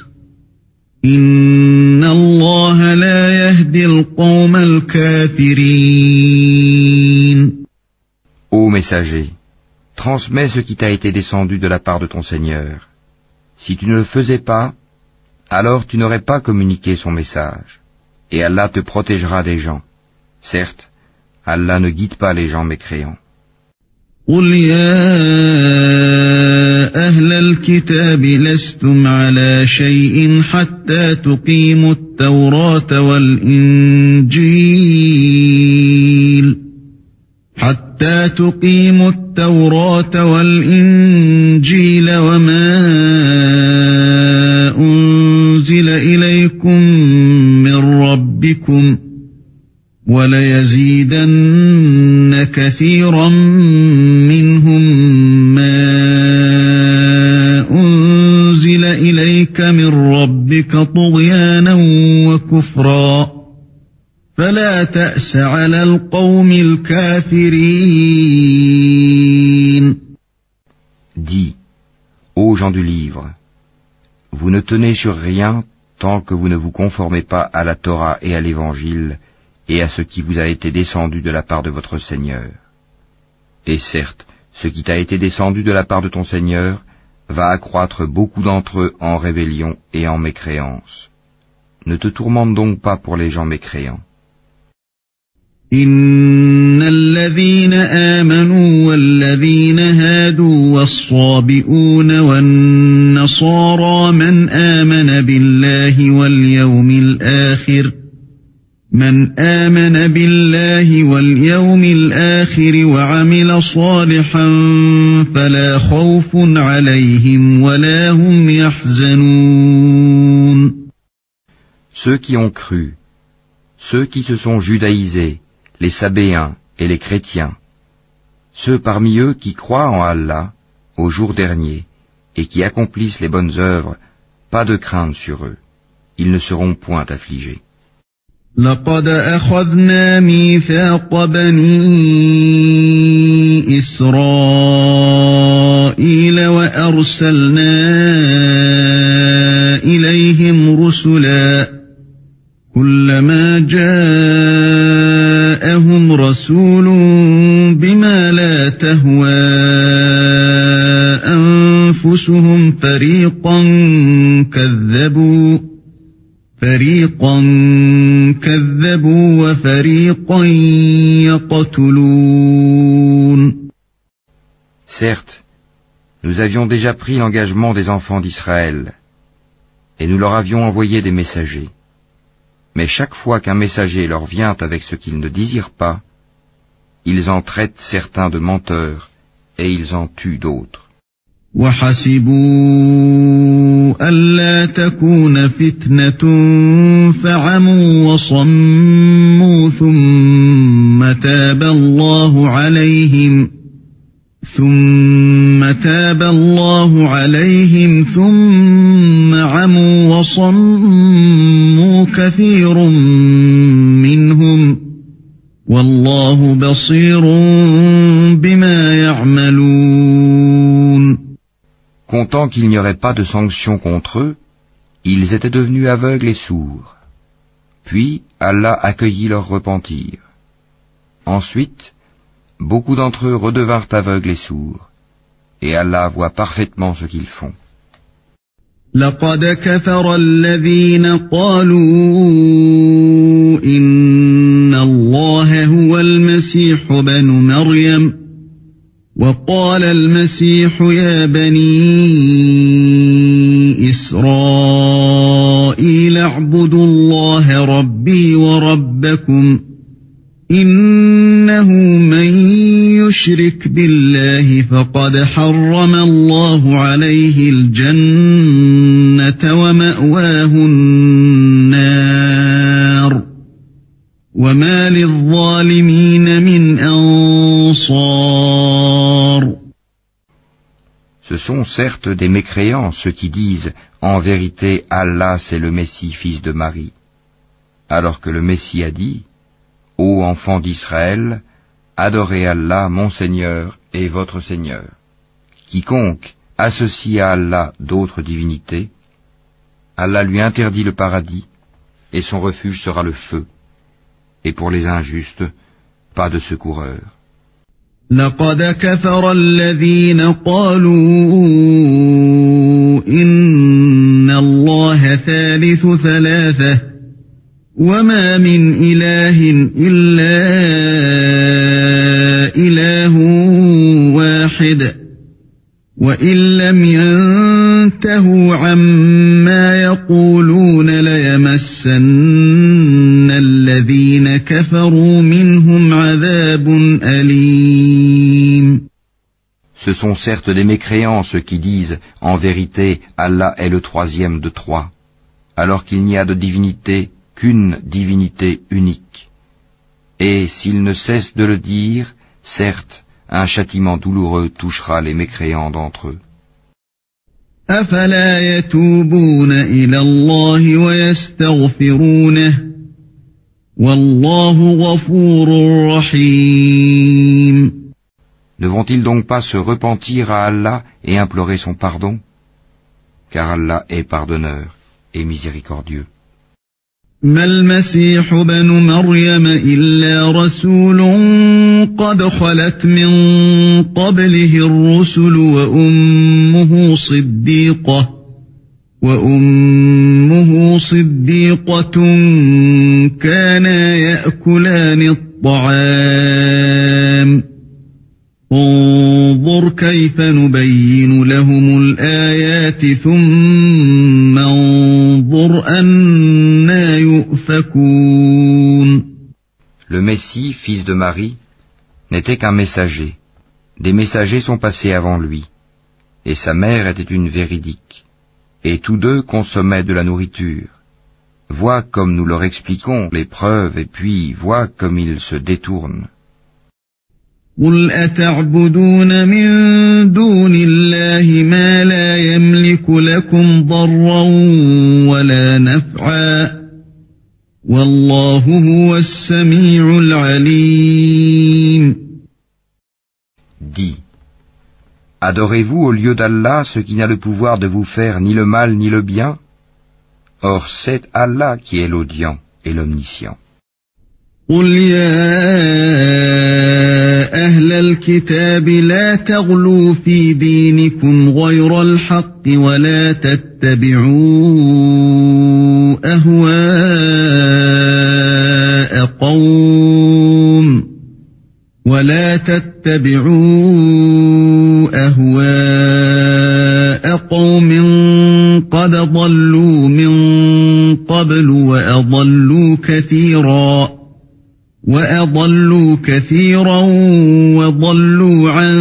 إن الله لا يهدي القوم الكافرين. Ô messager, transmets ce qui t'a été descendu de la part de ton Seigneur. Si tu ne le faisais pas, alors tu n'aurais pas communiqué son message, et Allah te protégera des gens. Certes, Allah ne guide pas les gens mécréants. قل يا أهل الكتاب لستم على شيء حتى تقيموا التوراة والإنجيل وما أنزل إليكم من ربكم وليزيدن كثيرا منهم ما أنزل إليك من ربك طغيانا وكفرا فلا تأس على القوم الكافرين. Dis, ô gens du livre, vous ne tenez sur rien tant que vous ne vous conformez pas à la Torah et à l'Évangile et à ce qui vous a été descendu de la part de votre Seigneur. Et certes, ce qui t'a été descendu de la part de ton Seigneur va accroître beaucoup d'entre eux en rébellion et en mécréance. Ne te tourmente donc pas pour les gens mécréants. إن الذين آمنوا والذين هادوا والصابئون والنصارى من آمن بالله واليوم الآخر وعمل صالحا فلا خوف عليهم ولا هم يحزنون. Ceux qui ont cru, ceux qui se sont judaïsés, les Sabéens et les chrétiens, ceux parmi eux qui croient en Allah, au jour dernier, et qui accomplissent les bonnes œuvres, pas de crainte sur eux. Ils ne seront point affligés. لقد أخذنا ميثاق بني إسرائيل وأرسلنا إليهم رسلا كلما جاءهم رسول بما لا تهوى أنفسهم فريقا كذبوا وفريقا يقتلون. Certes, nous avions déjà pris l'engagement des enfants d'Israël, et nous leur avions envoyé des messagers. Mais chaque fois qu'un messager leur vient avec ce qu'ils ne désirent pas, ils en traitent certains de menteurs, et ils en tuent d'autres. وحسبوا ألا تكون فتنة فعموا وصموا ثم ثم تاب الله عليهم ثم عموا وصموا كثير منهم والله بصير بما يعملون. Comptant qu'il n'y aurait pas de sanction contre eux, ils étaient devenus aveugles et sourds. Puis Allah accueillit leur repentir. Ensuite, beaucoup d'entre eux redevinrent aveugles et sourds, et Allah voit parfaitement ce qu'ils font. لقد كفر الذين قالوا إن الله هو المسيح ابن مريم وقال المسيح يا بني إسرائيل اعبدوا الله ربي وربكم إنه من يشرك بالله فقد حرم الله عليه الجنة ومأواه النار وما للظالمين من أنصار. Ce sont certes des mécréants ceux qui disent « En vérité, Allah c'est le Messie, fils de Marie », alors que le Messie a dit « Ô enfants d'Israël, adorez Allah, mon Seigneur et votre Seigneur. Quiconque associe à Allah d'autres divinités, Allah lui interdit le paradis, et son refuge sera le feu. Et pour les injustes, pas de secoureur. » لقد كفر الذين قالوا إن الله ثالث ثلاثة وما من إله إلا إله واحد وإن لم ينتهوا عما يقولون ليمسن الذين كفروا منهم عذاب أليم. Ce sont certes des mécréants ceux qui disent « En vérité, Allah est le troisième de trois », alors qu'il n'y a de divinité qu'une divinité unique. Et s'ils ne cessent de le dire, certes, un châtiment douloureux touchera les mécréants d'entre eux. أفلا يتوبون إلى الله ويستغفرونه والله غفور رحيم. Ne vont-ils donc pas se repentir à Allah et implorer son pardon? Car Allah est pardonneur et miséricordieux. ما المسيح ابن مريم إلا رسول قد خلت من قبله الرسل وأمه صديقة كانا يأكلان الطعام انظر كيف نبين لهم الآيات ثم انظر أنى يؤفكون. Le Messie, fils de Marie, n'était qu'un messager. Des messagers sont passés avant lui, et sa mère était une véridique. Et tous deux consommaient de la nourriture. Vois comme nous leur expliquons les preuves, et puis vois comme ils se détournent. قل أتعبدون من دون الله ما لا يملك لكم ضرا ولا نفعا والله هو السميع العليم. Dis, adorez-vous au lieu d'Allah ce qui n'a le pouvoir de vous faire ni le mal ni le bien? Or c'est Allah qui est l'audient et l'omniscient. قل يا أهل الكتاب لا تغلوا في دينكم غير الحق ولا تتبعوا أهواء قوم قد ضلوا من قبل وأضلوا كثيرا وضلوا عن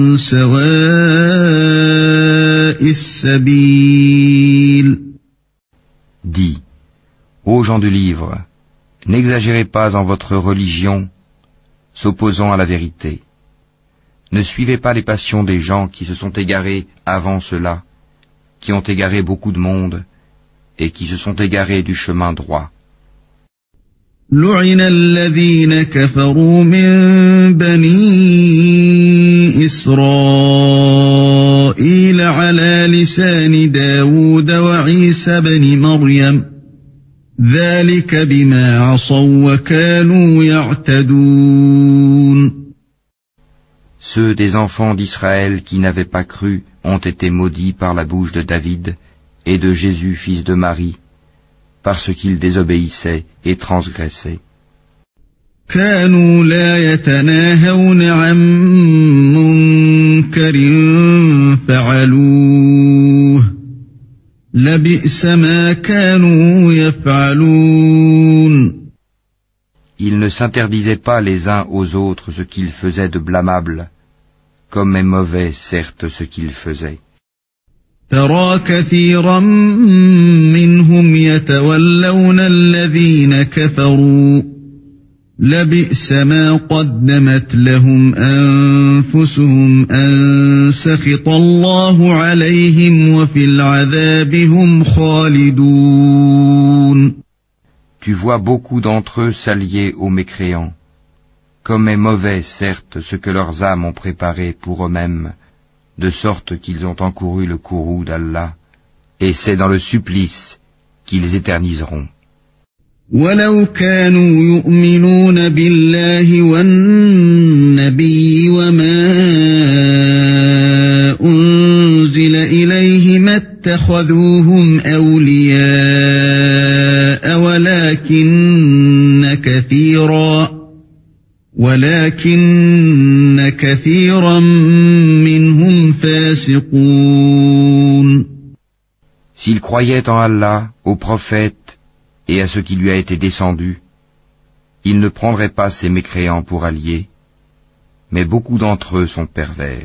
سواء السبيل. Dis, ô gens du livre, n'exagérez pas en votre religion, s'opposant à la vérité. Ne suivez pas les passions des gens qui se sont égarés avant cela, qui ont égaré beaucoup de monde, et qui se sont égarés du chemin droit. لعن الذين كفروا من بني إسرائيل على لسان داود وعيسى بن مريم ذلك بما عصوا وكانوا يعتدون. Ceux des enfants d'Israël qui n'avaient pas cru ont été maudits par la bouche de David et de Jésus fils de Marie, parce qu'ils désobéissaient et transgressaient. كانوا لا يتناهون عن منكر فعلوه لبئس ما كانوا يفعلون. Ils ne s'interdisaient pas les uns aux autres ce qu'ils faisaient de blâmable, comme est mauvais certes ce qu'ils faisaient. ترى كثيرا منهم يتولون الذين كفروا لبئس ما قدمت لهم أنفسهم أن سخط الله عليهم وفي العذاب هم خالدون. Tu vois beaucoup d'entre eux s'allier aux mécréants, comme est mauvais certes ce que leurs âmes ont préparé pour eux-mêmes, de sorte qu'ils ont encouru le courroux d'Allah, et c'est dans le supplice qu'ils éterniseront. وَلَوْ كَانُوا يُؤْمِنُونَ بِاللَّهِ وَالنَّبِيِّ وَمَا أُنزِلَ إِلَيْهِ مَا اتَّخَذُوهُمْ أَوْلِيَاءَ وَلَكِنَّ كَثِيرًا مِّنْهُمْ فَاسِقُونَ. S'ils croyaient en Allah, au prophète et à ce qui lui a été descendu, ils ne prendraient pas ces mécréants pour alliés, mais beaucoup d'entre eux sont pervers.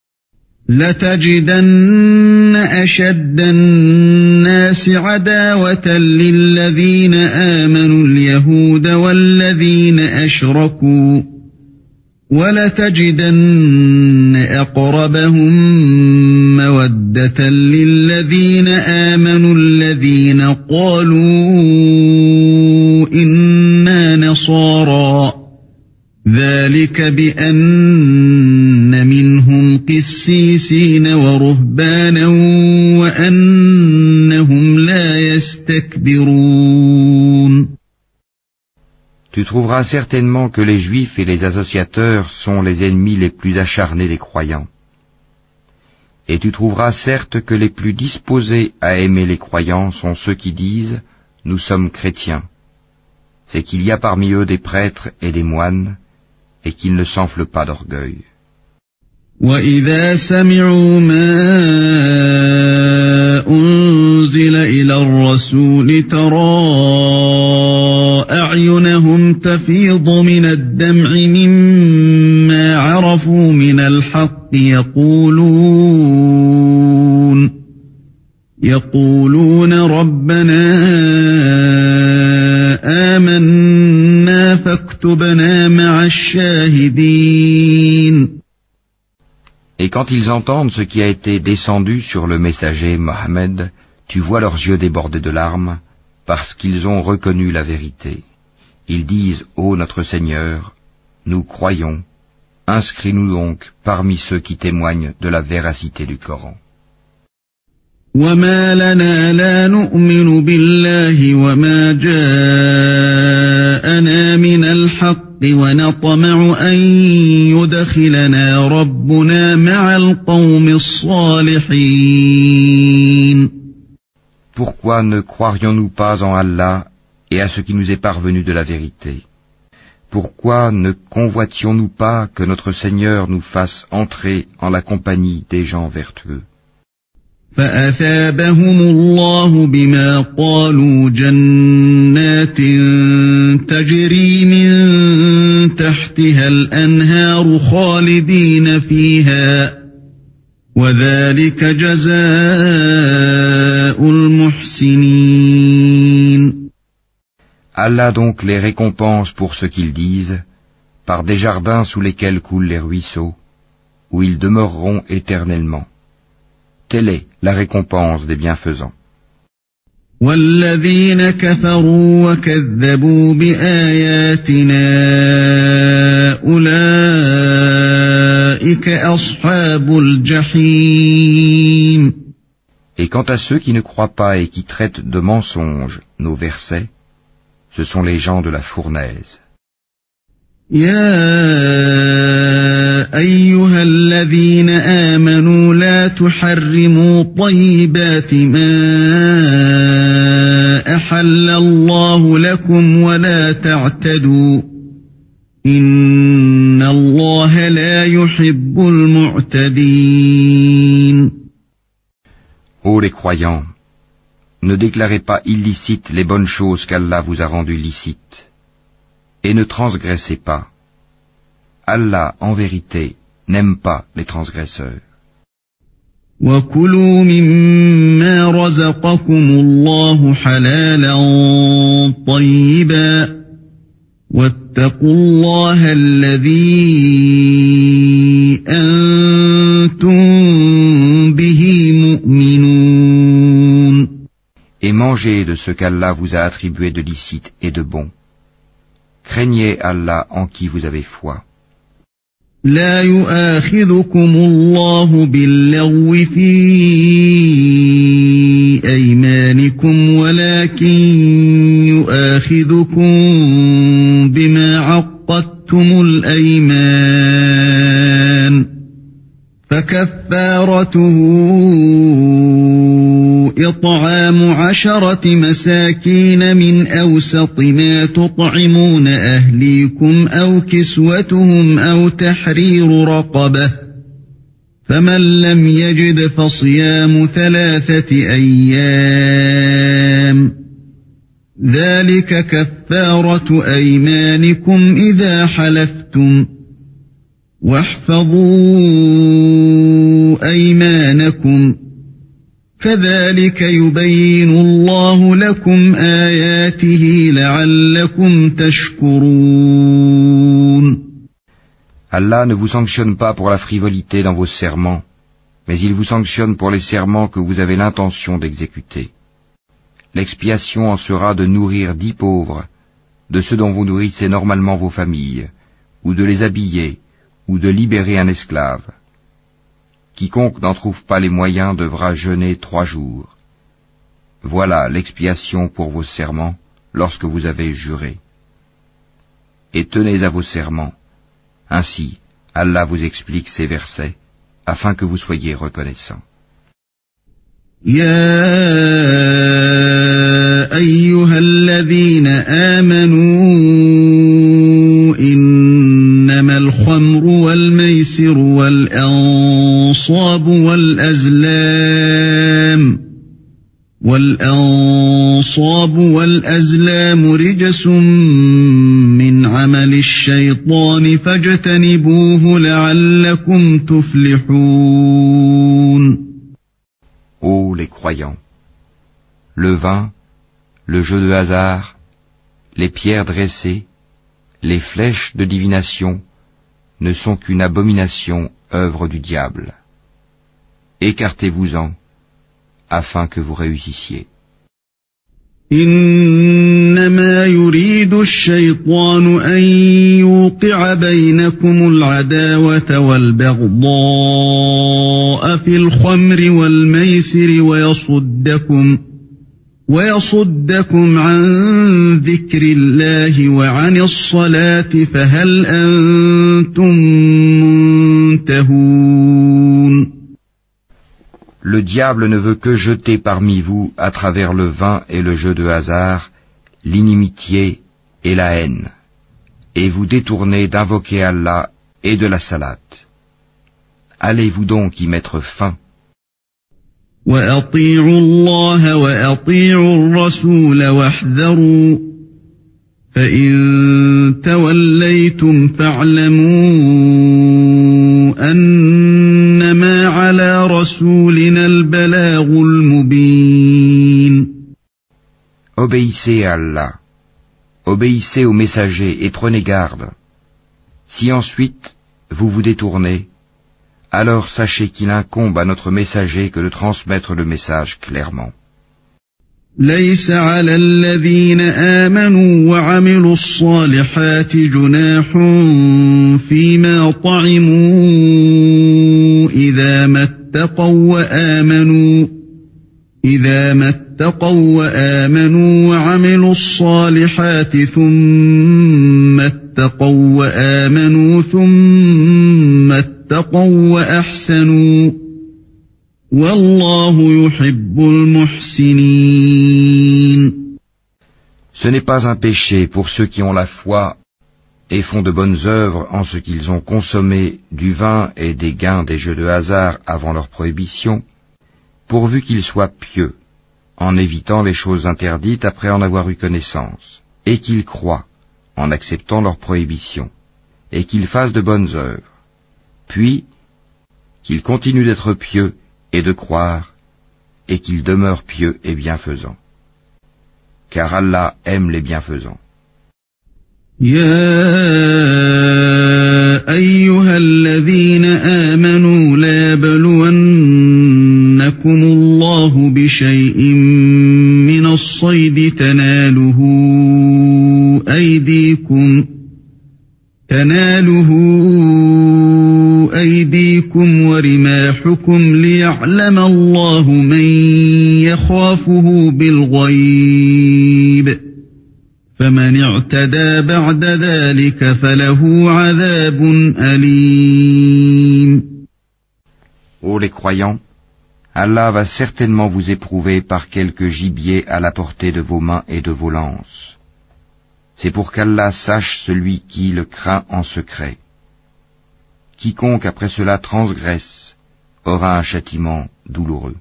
لَتَجِدَنَّ أَشَدَّ النَّاسِ عَدَاوَةً لِلَّذِينَ آمَنُوا الْيَهُودَ وَالَّذِينَ أَشْرَكُوا وَلَتَجِدَنَّ أَقْرَبَهُم مَّوَدَّةً لِلَّذِينَ آمَنُوا الَّذِينَ قَالُوا إِنَّا نَصَارَىٰ ذَلِكَ بِأَنَّ مِنْهُمْ قِسِّيسِينَ وَرُهْبَانًا وَأَنَّهُمْ لَا يَسْتَكْبِرُونَ. Tu trouveras certainement que les Juifs et les associateurs sont les ennemis les plus acharnés des croyants. Et tu trouveras certes que les plus disposés à aimer les croyants sont ceux qui disent « Nous sommes chrétiens ». C'est qu'il y a parmi eux des prêtres et des moines, et qu'ils ne s'enflent pas d'orgueil. وَإِذَا سَمِعُوا مَا أُنزِلَ إِلَى الرَّسُولِ تَرَىٰ أَعْيُنَهُمْ تَفِيضُ مِنَ الدَّمْعِ مِمَّا عَرَفُوا مِنَ الْحَقِّ يَقُولُونَ رَبَّنَا آمَنَّا فَاكْتُبْنَا مَعَ الشَّاهِدِينَ. Et quand ils entendent ce qui a été descendu sur le messager Mohammed, tu vois leurs yeux débordés de larmes, parce qu'ils ont reconnu la vérité. Ils disent, ô notre Seigneur, nous croyons, inscris-nous donc parmi ceux qui témoignent de la véracité du Coran. وَمَا لَنَا لَا نُؤْمِنُ بِاللَّهِ وَمَا جَاءَنَا مِنَ الْحَقِّ وَنَطْمَعُ أَن يُدْخِلَنَا رَبُّنَا مَعَ الْقَوْمِ الصَّالِحِينَ. Pourquoi ne croirions-nous pas en Allah et à ce qui nous est parvenu de la vérité? Pourquoi ne convoitions-nous pas que notre Seigneur nous fasse entrer en la compagnie des gens vertueux? فَأَثَابَهُمُ اللَّهُ بِمَا قَالُوا جَنَّاتٍ تَجْرِي مِن تَحْتِهَا الْأَنْهَارُ خَالِدِينَ فِيهَا وَذَلِكَ جَزَاءُ الْمُحْسِنِينَ. Allah donc les récompense pour ce qu'ils disent, par des jardins sous lesquels coulent les ruisseaux, où ils demeureront éternellement. Telle est la récompense des bienfaisants. والذين كفروا وكذبوا بآياتنا أولئك أصحاب الجحيم. Et quant à ceux qui ne croient pas et qui traitent de mensonges nos versets, ce sont les gens de la fournaise. يا أيها الذين آمنوا لا تحرموا طيبات ما أحل الله لكم ولا تعتدوا إن الله لا يحب المعتدين. Ô les croyants, ne déclarez pas illicites les bonnes choses qu'Allah vous a rendues licites, et ne transgressez pas. Allah, en vérité, n'aime pas les transgresseurs. وَكُلُوا مِمَّا رَزَقَكُمُ اللَّهُ حَلَالًا طَيِّبًا وَاتَّقُوا اللَّهَ الَّذِي أَنْتُمْ بِهِ مُؤْمِنُونَ. Et mangez de ce qu'Allah vous a attribué de licite et de bon. Craignez Allah en qui vous avez foi. لا يؤاخذكم الله باللغو في أيمانكم ولكن يؤاخذكم بما عقدتم الأيمان فكفارته إطعام 10 مساكين من أوسط ما تطعمون أهليكم أو كسوتهم أو تحرير رقبة فمن لم يجد فصيام 3 أيام ذلك كفارة أيمانكم إذا حلفتم واحفظوا أيمانكم كذلك يبين الله لكم آياته لعلكم تشكرون. Allah ne vous sanctionne pas pour la frivolité dans vos serments, mais il vous sanctionne pour les serments que vous avez l'intention d'exécuter. L'expiation en sera de nourrir 10 pauvres, de ceux dont vous nourrissez normalement vos familles, ou de les habiller, ou de libérer un esclave. Quiconque n'en trouve pas les moyens devra jeûner 3 jours. Voilà l'expiation pour vos serments lorsque vous avez juré. Et tenez à vos serments. Ainsi, Allah vous explique ces versets, afin que vous soyez reconnaissants. يا أيها الذين آمنوا إنما الخمر والميسر والأنصاب والأزلام رجس من عمل الشيطان فاجتنبوه لعلكم تفلحون. Ô les croyants, le vin, le jeu de hasard, les pierres dressées, les flèches de divination ne sont qu'une abomination, œuvre du diable. Écartez-vous-en, afin que vous réussissiez. إنما يريد الشيطان أن يوقع بينكم العداوة والبغضاء في الخمر والميسر ويصدكم عن ذكر الله وعن الصلاة فهل أنتم منتهون. Le diable ne veut que jeter parmi vous, à travers le vin et le jeu de hasard, l'inimitié et la haine, et vous détourner d'invoquer Allah et de la salate. Allez-vous donc y mettre fin. وَأَطِيعُوا اللَّهَ وَأَطِيعُوا الرَّسُولَ وَاحْذَرُوا فَإِن تَوَلَّيْتُمْ فَاعْلَمُوا أَنَّمَا عَلَى رَسُولِنَا الْبَلَاغُ الْمُبِينُ. Obéissez à Allah, obéissez aux messagers et prenez garde. Si ensuite vous vous détournez, alors sachez qu'il incombe à notre messager que de transmettre le message clairement. ليس على الذين آمنوا وعملوا الصالحات جناح فيما طعموا إذا ما اتقوا وآمنوا وعملوا الصالحات ثم اتقوا وآمنوا ثم اتقوا وأحسنوا والله يحب المحسنين. Ce n'est pas un péché pour ceux qui ont la foi et font de bonnes œuvres en ce qu'ils ont consommé du vin et des gains des jeux de hasard avant leur prohibition, pourvu qu'ils soient pieux, en évitant les choses interdites après en avoir eu connaissance, et qu'ils croient, en acceptant leur prohibition, et qu'ils fassent de bonnes œuvres, puis qu'ils continuent d'être pieux et de croire, et qu'ils demeurent pieux et bienfaisants. Car Allah aime les bienfaisants. يا أيها الذين آمنوا لا يبلونكم الله بشيء من الصيد تناله أيديكم ورماحكم ليعلم الله من يخافه بالغيب فمن اعتدى بعد ذلك فله عذاب أليم. Ô les croyants, Allah va certainement vous éprouver par quelque gibier à la portée de vos mains et de vos lances. C'est pour qu'Allah sache celui qui le craint en secret. Quiconque après cela transgresse aura un châtiment douloureux.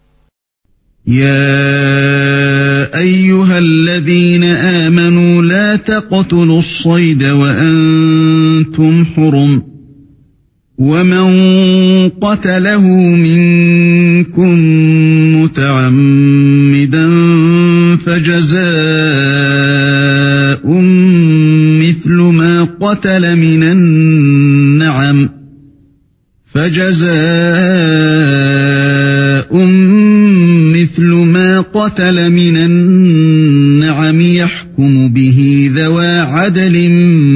يا أيها الذين آمنوا لا تقتلوا الصيد وأنتم حرم ومن قتله منكم متعمدا فجزاء مثل ما قتل من النعم يحكم به ذوى عدل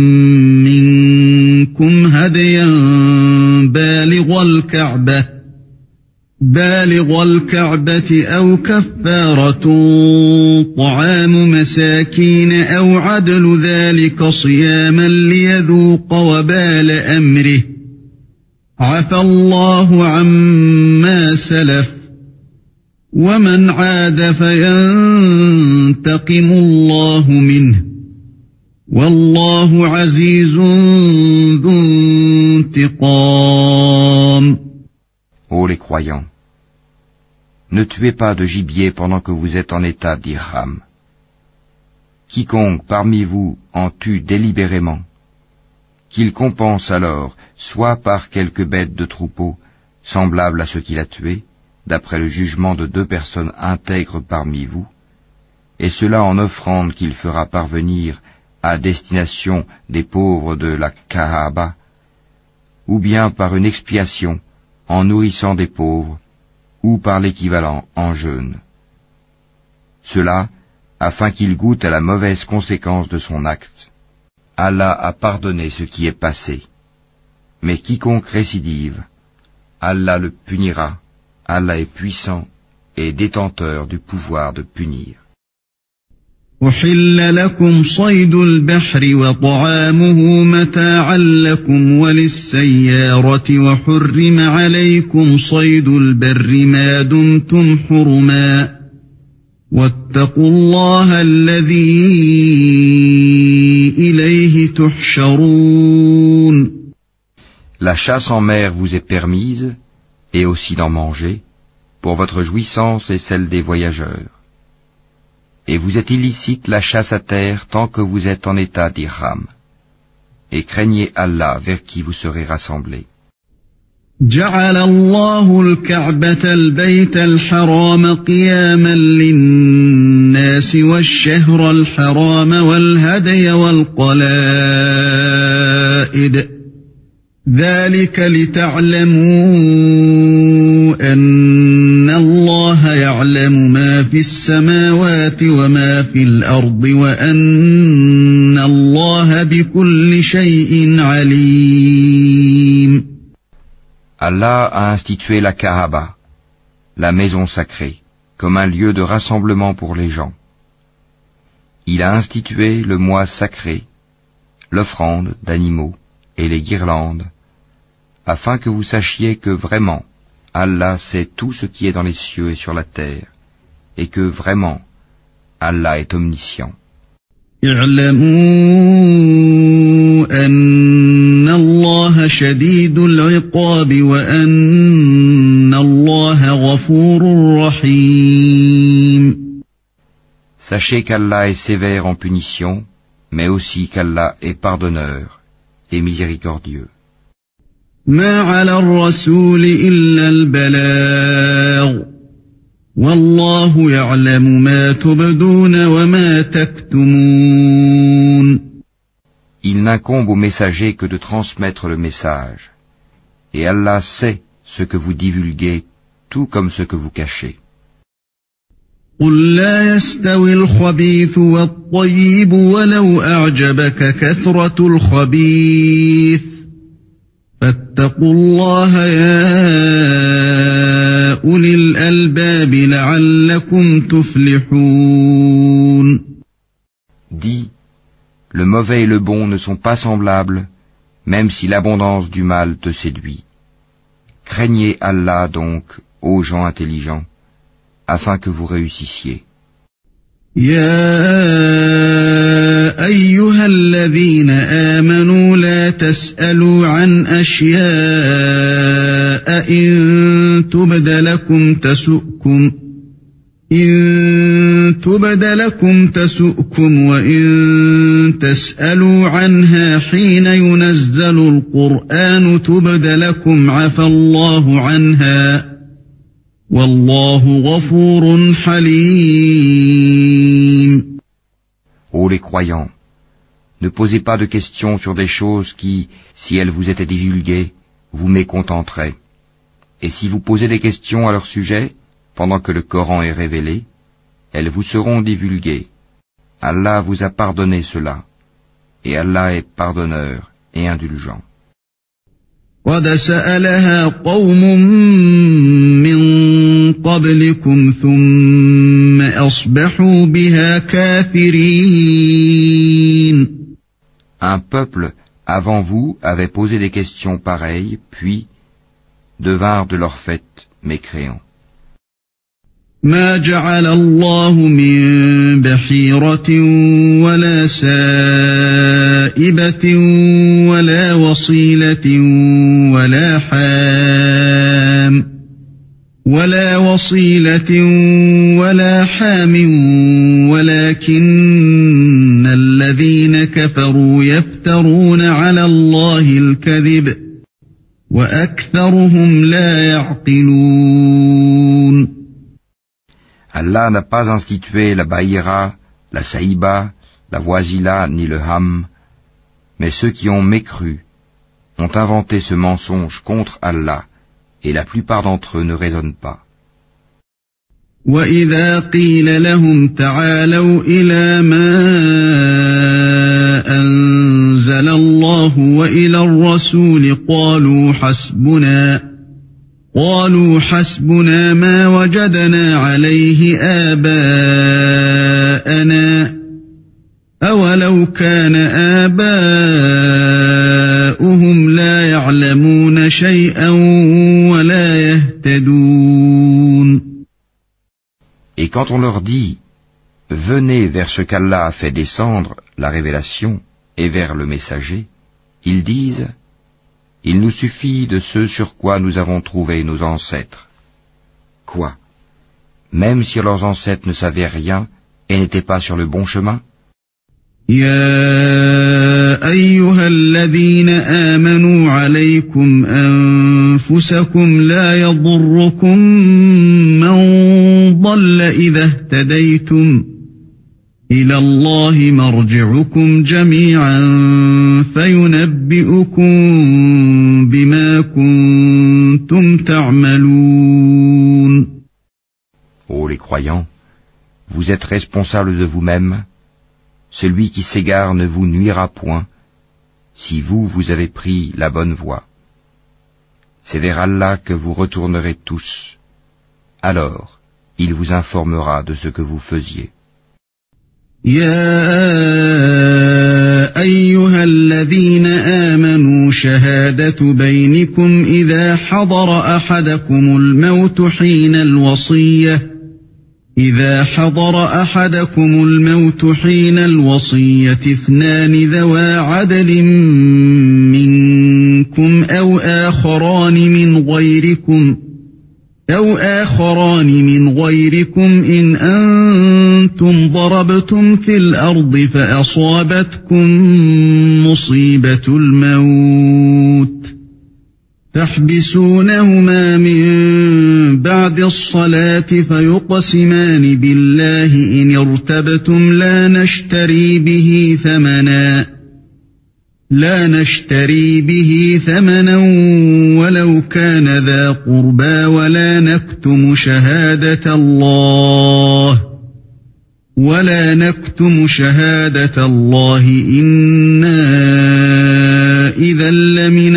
منكم هديا بالغ الكعبة أو كفارة طعام مساكين أو عدل ذلك صياما ليذوق وبال أمره عفى الله عما سلف ومن عاد فينتقم الله منه والله عزيز ذو انتقام. Ô les croyants, ne tuez pas de gibier pendant que vous êtes en état d'ihram. Quiconque parmi vous en tue délibérément, qu'il compense alors soit par quelque bête de troupeau semblable à ce qu'il a tué, d'après le jugement de 2 personnes intègres parmi vous, et cela en offrande qu'il fera parvenir à destination des pauvres de la Kaaba, ou bien par une expiation en nourrissant des pauvres, ou par l'équivalent en jeûne. Cela, afin qu'il goûte à la mauvaise conséquence de son acte. Allah a pardonné ce qui est passé. Mais quiconque récidive, Allah le punira. Allah est puissant et détenteur du pouvoir de punir. أحل لكم صيد البحر وطعامه متاعا لكم وللسيارة وحرم عليكم صيد البر ما دمتم حرما واتقوا الله الذي إليه تحشرون. La chasse en mer vous est permise, et aussi d'en manger, pour votre jouissance et celle des voyageurs. Et vous êtes illicite la chasse à terre tant que vous êtes en état d'ihram. Et craignez Allah vers qui vous serez rassemblés. جعل الله الكعبة البيت الحرام قياما للناس والشهر الحرام والهدي والقلائد شَاهِدٍ ذَلِكَ لِتَعْلَمُوا أَنَّ اللَّهَ يَعْلَمُ مَا فِي السَّمَاوَاتِ وَمَا فِي الْأَرْضِ وَأَنَّ اللَّهَ بِكُلِّ شَيْءٍ عَلِيمٌ. Allah a institué la Kaaba, la maison sacrée, comme un lieu de rassemblement pour les gens. Il a institué le mois sacré, l'offrande d'animaux et les guirlandes, afin que vous sachiez que vraiment, Allah sait tout ce qui est dans les cieux et sur la terre, et que vraiment, Allah est omniscient. اعلموا أن الله شديد العقاب وأن الله غفور رحيم. Sachez qu'Allah est sévère en punition, mais aussi qu'Allah est pardonneur et miséricordieux. ما على الرسول إلا البلاغ والله يعلم ما تبدون وما تكتمون. Il n'incombe au messager que de transmettre le message, et Allah sait ce que vous divulguez, tout comme ce que vous cachez. قل لا يستوي الخبيث والطيب ولو أعجبك كثرة الخبيث فاتقوا الله يا أولي الألباب لعلكم تفلحون. Dis, le mauvais et le bon ne sont pas semblables, même si l'abondance du mal te séduit. Craignez Allah donc, ô gens intelligents, afin que vous réussissiez. يا أيها الذين آمنوا لا تسألوا عن أشياء إن تبد لكم تسؤكم وإن تسألوا عنها حين ينزل القرآن تبد لكم عفى الله عنها والله غفور حليم. Ô les croyants, ne posez pas de questions sur des choses qui, si elles vous étaient divulguées, vous mécontenteraient. Et si vous posez des questions à leur sujet, pendant que le Coran est révélé, elles vous seront divulguées. Allah vous a pardonné cela, et Allah est pardonneur et indulgent. قد سألها قوم من قبلكم ثم أصبحوا بها كافرين. Un peuple avant vous avait posé des questions pareilles, puis devinrent de leur fait mécréants. ما جعل الله من بحيرة ولا سائبة ولا وصيلة ولا حام ولكن الذين كفروا يفترون على الله الكذب وأكثرهم لا يعقلون. Allah n'a pas institué la Bahira, la Saïba, la Wasila ni le Ham, mais ceux qui ont mécru ont inventé ce mensonge contre Allah, et la plupart d'entre eux ne raisonnent pas. وَإِذَا قِيلَ لَهُمْ تَعَالَوْا إِلَى مَا أَنزَلَ اللَّهُ وَإِلَى الرَّسُولِ قالوا حسبنا ما وجدنا عليه آباءنا أولو كان آباؤهم لا يعلمون شيئا ولا يهتدون. Et quand on leur dit « Venez vers ce qu'Allah a fait descendre, la révélation, et vers le messager », ils disent « Il nous suffit de ce sur quoi nous avons trouvé nos ancêtres. » Quoi? Même si leurs ancêtres ne savaient rien et n'étaient pas sur le bon chemin? يا أيها الذين آمنوا عليكم أنفسكم لا يضركم من ضل إذا اهتديتم إلى الله مرجعكم جميعا فينبئكم بما كنتم تعملون. Ô les croyants, vous êtes responsables de vous-même. Celui qui s'égare ne vous nuira point, si vous avez pris la bonne voie. C'est vers Allah que vous retournerez tous. Alors, il vous informera de ce que vous faisiez. يا أيها الذين آمنوا شهادة بينكم إذا حضر أحدكم الموت حين الوصية اثنان ذوى عدل منكم أو آخران من غيركم إن أنتم ضربتم في الأرض فأصابتكم مصيبة الموت تحبسونهما من بعد الصلاة فيقسمان بالله إن ارتبتم لا نشتري به ثمنا ولو كان ذا قربى ولا نكتم شهادة الله إنا إذا لمن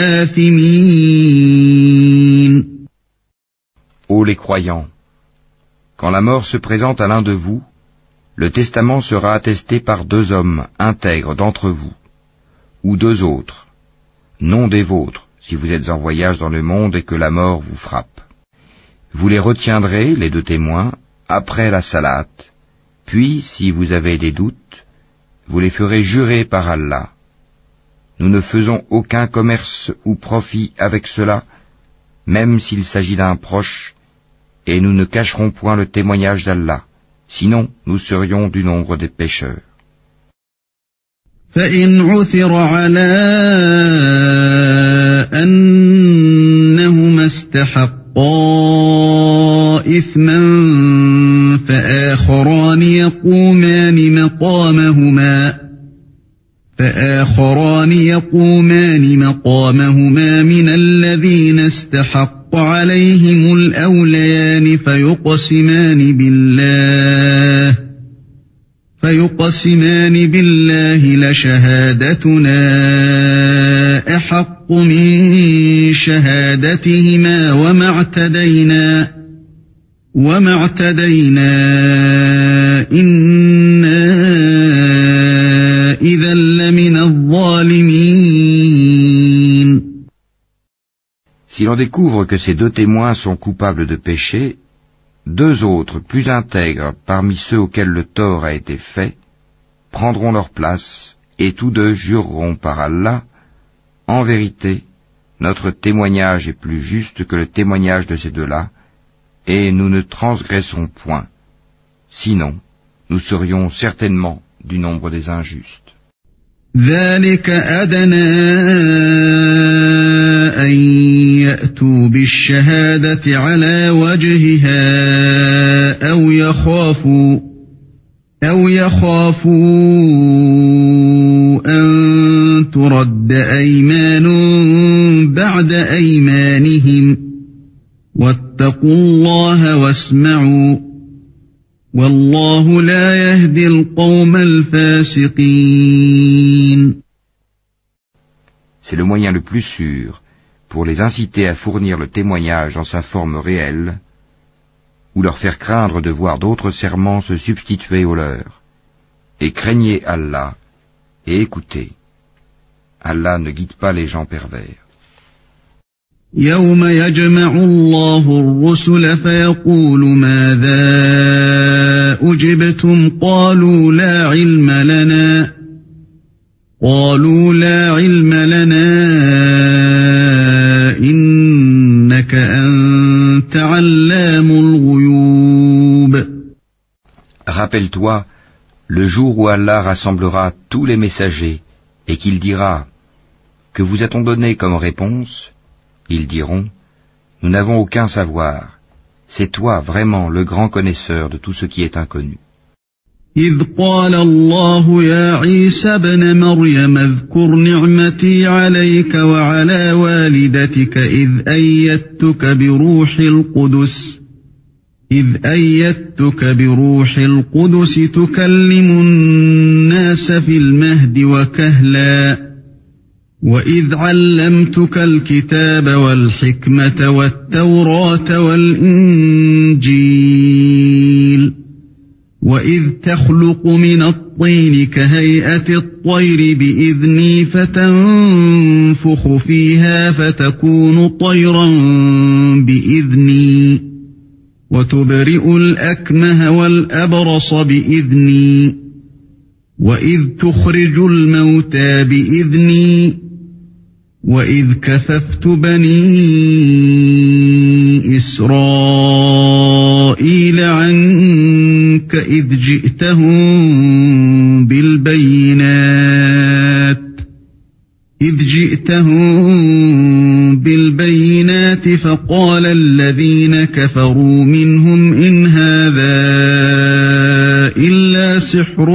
الآثمين. Ô les croyants, quand la mort se présente à l'un de vous, le testament sera attesté par 2 hommes intègres d'entre vous, ou 2 autres, non des vôtres, si vous êtes en voyage dans le monde et que la mort vous frappe. Vous les retiendrez, les 2 témoins, après la salate, puis, si vous avez des doutes, vous les ferez jurer par Allah. Nous ne faisons aucun commerce ou profit avec cela, même s'il s'agit d'un proche, et nous ne cacherons point le témoignage d'Allah, sinon nous serions du nombre des pécheurs. فإن عثر على أنهما استحقا إثما فآخران يقومان مقامهما من الذين استحق عليهم الأوليان فيقسمان بالله لشهادتنا أحق من شهادتهما وما اعتدينا إنا إذا لمن الظالمين. Si l'on découvre que ces 2 témoins sont coupables de péché, 2 autres, plus intègres parmi ceux auxquels le tort a été fait, prendront leur place, et tous 2 jureront par Allah, en vérité, notre témoignage est plus juste que le témoignage de ces 2-là, et nous ne transgresserons point. Sinon, nous serions certainement du nombre des injustes. ذلك أدنى أن يأتوا بالشهادة على وجهها أو يخافوا أن ترد أيمان بعد أيمانهم واتقوا الله واسمعوا والله لا يهدي القوم الفاسقين. C'est le moyen le plus sûr pour les inciter à fournir le témoignage dans sa forme réelle, ou leur faire craindre de voir d'autres serments se substituer aux leurs. Et craignez Allah, et écoutez. Allah ne guide pas les gens pervers. يوم يجمع الله الرسل فيقول ماذا أجبتم قالوا لا علم لنا إنك أنت علام الغيوب. Rappelle-toi le jour où Allah rassemblera tous les messagers et qu'il dira « Que vous a-t-on donné comme réponse ?» Ils diront, nous n'avons aucun savoir. C'est toi vraiment le grand connaisseur de tout ce qui est inconnu. إذ قال الله يا عيسى ابن مريم اذكر نعمتي عليك وعلى والدتك إذ أيدتك بروح القدس تكلم الناس في المهد وكهلا وإذ علمتك الكتاب والحكمة والتوراة والإنجيل وإذ تخلق من الطين كهيئة الطير بإذني فتنفخ فيها فتكون طيرا بإذني وتبرئ الأكمه والأبرص بإذني وإذ تخرج الموتى بإذني وإذ كففت بني إسرائيل عنك إذ جئتهم بالبينات فقال الذين كفروا منهم إن هذا إلا سحر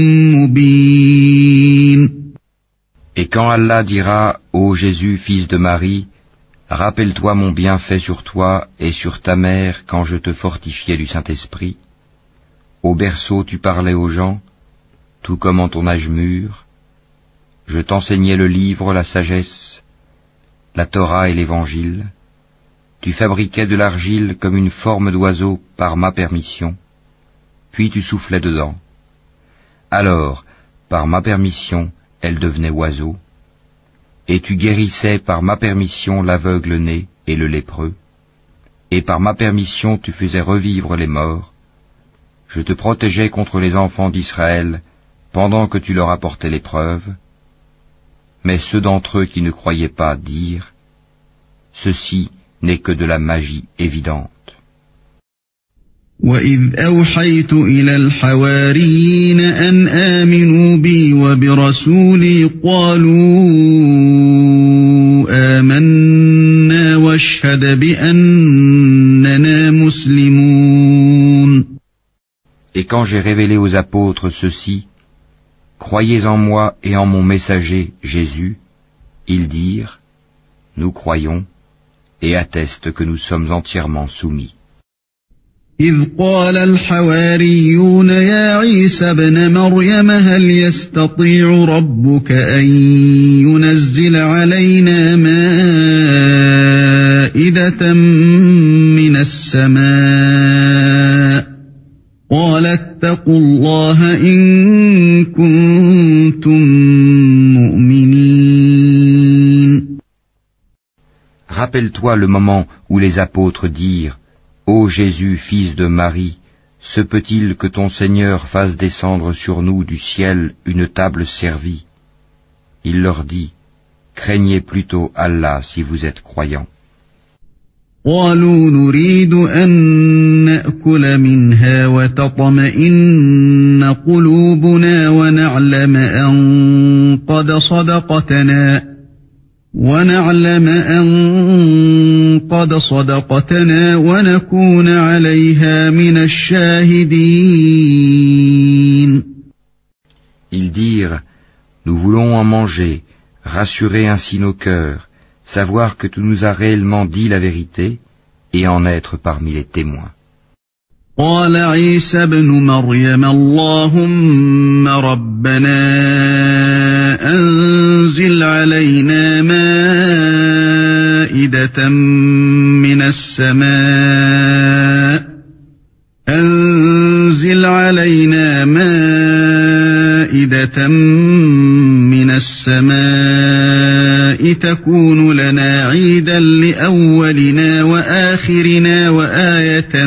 مبين. Et quand Allah dira, ô Jésus, fils de Marie, rappelle-toi mon bienfait sur toi et sur ta mère quand je te fortifiais du Saint-Esprit. Au berceau tu parlais aux gens, tout comme en ton âge mûr. Je t'enseignais le livre, la sagesse, la Torah et l'Évangile. Tu fabriquais de l'argile comme une forme d'oiseau par ma permission, puis tu soufflais dedans. Alors, par ma permission, elle devenait oiseau, et tu guérissais par ma permission l'aveugle-né et le lépreux, et par ma permission tu faisais revivre les morts. Je te protégeais contre les enfants d'Israël pendant que tu leur apportais l'épreuve, mais ceux d'entre eux qui ne croyaient pas dirent, ceci n'est que de la magie évidente. وَإِذْ أَوْحَيْتُ إِلَى الْحَوَارِيِّينَ أَنْ آمِنُوا بِي وَبِرَسُولِي قَالُوا آمَنَّا وَاشْهَدْ بِأَنَّنَا مُسْلِمُونَ. Et quand j'ai révélé aux apôtres ceci, croyez en moi et en mon messager Jésus, ils dirent, nous croyons, et attestent que nous sommes entièrement soumis. إذ قال الحواريون يا عيسى ابن مريم هل يستطيع ربك أن ينزل علينا مائدة من السماء قال اتقوا الله إن كنتم مؤمنين. Rappelle-toi le moment où les apôtres dirent, ô Jésus, fils de Marie, se peut-il que ton Seigneur fasse descendre sur nous du ciel une table servie? Il leur dit, craignez plutôt Allah si vous êtes croyants. قالوا نريد أن نأكل منها وتطمئن قلوبنا ونعلم أن قد صدقتنا ونكون عليها من الشاهدين. Ils dirent, nous voulons en manger, rassurer ainsi nos cœurs, savoir que tu nous as réellement dit la vérité et en être parmi les témoins. قال عيسى ابن مريم اللهم ربنا أنزل علينا مائدة من السماء تكون لنا عيدا لأولنا وآخرنا وآية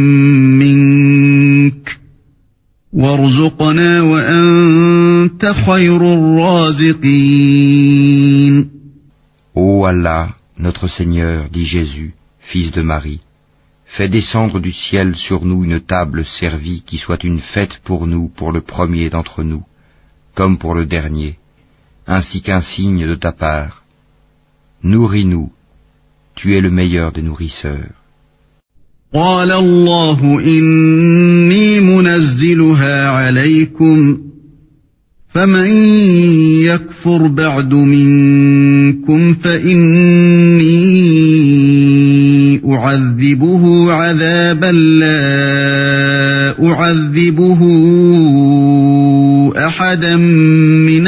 منك وارزقنا وأنت خير الرازقين. Ô Allah, notre Seigneur, dit Jésus, fils de Marie, fais descendre du ciel sur nous une table servie qui soit une fête pour nous, pour le premier d'entre nous, comme pour le dernier, ainsi qu'un signe de ta part. Nourris-nous, tu es le meilleur des nourrisseurs. قال الله إني منزلها عليكم فمن يكفر بعد منكم فإني أعذبه عذابا لا أعذبه أحدا من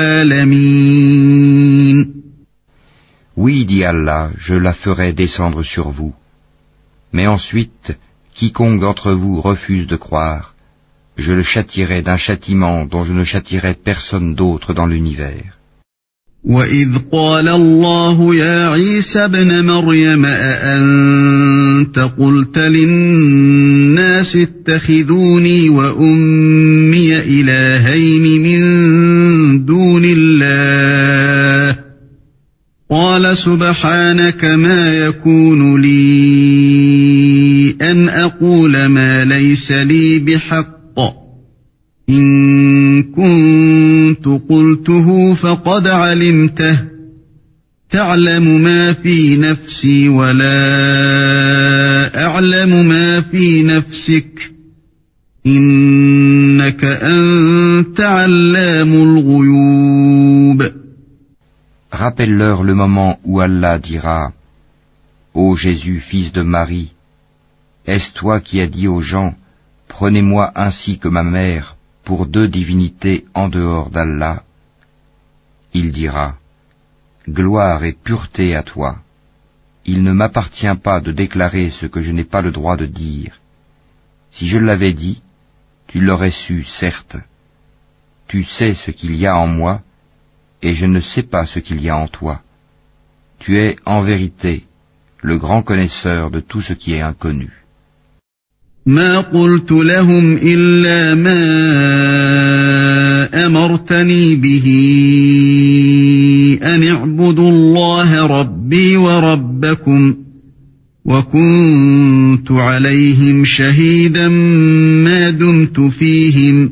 العالمين. Oui, dit Allah, je la ferai descendre sur vous. Mais ensuite, quiconque d'entre vous refuse de croire, je le châtierai d'un châtiment dont je ne châtierai personne d'autre dans l'univers. وَإِذْ قَالَ اللَّهُ يَا عِيسَى ابْنَ مَرْيَمَ أَأَنْتَ قُلْتَ لِلنَّاسِ اتَّخِذُونِي وَأُمِّيَ إِلَٰهَيْنِ مِن دُونِ اللَّهِ قَالَ سُبْحَانَكَ مَا يَكُونُ لِي أَنْ أَقُولَ مَا لَيْسَ لِي بِحَقٍّ إِن كُنتُ قُلْتُهُ فَقَدْ عَلِمْتَهُ تَعْلَمُ مَا فِي نَفْسِي وَلَا أَعْلَمُ مَا فِي نَفْسِكَ إِنَّكَ أَنْتَ عَلَّامُ الْغُيُوبِ. Rappelle-leur le moment où Allah dira « Ô Jésus, fils de Marie, est-ce toi qui as dit aux gens « Prenez-moi ainsi que ma mère » pour deux divinités en dehors d'Allah? Il dira, gloire et pureté à toi. Il ne m'appartient pas de déclarer ce que je n'ai pas le droit de dire. Si je l'avais dit, tu l'aurais su, certes. Tu sais ce qu'il y a en moi, et je ne sais pas ce qu'il y a en toi. Tu es, en vérité, le grand connaisseur de tout ce qui est inconnu. ما قلت لهم إلا ما أمرتني به أن اعبدوا الله ربي وربكم وكنت عليهم شهيدا ما دمت فيهم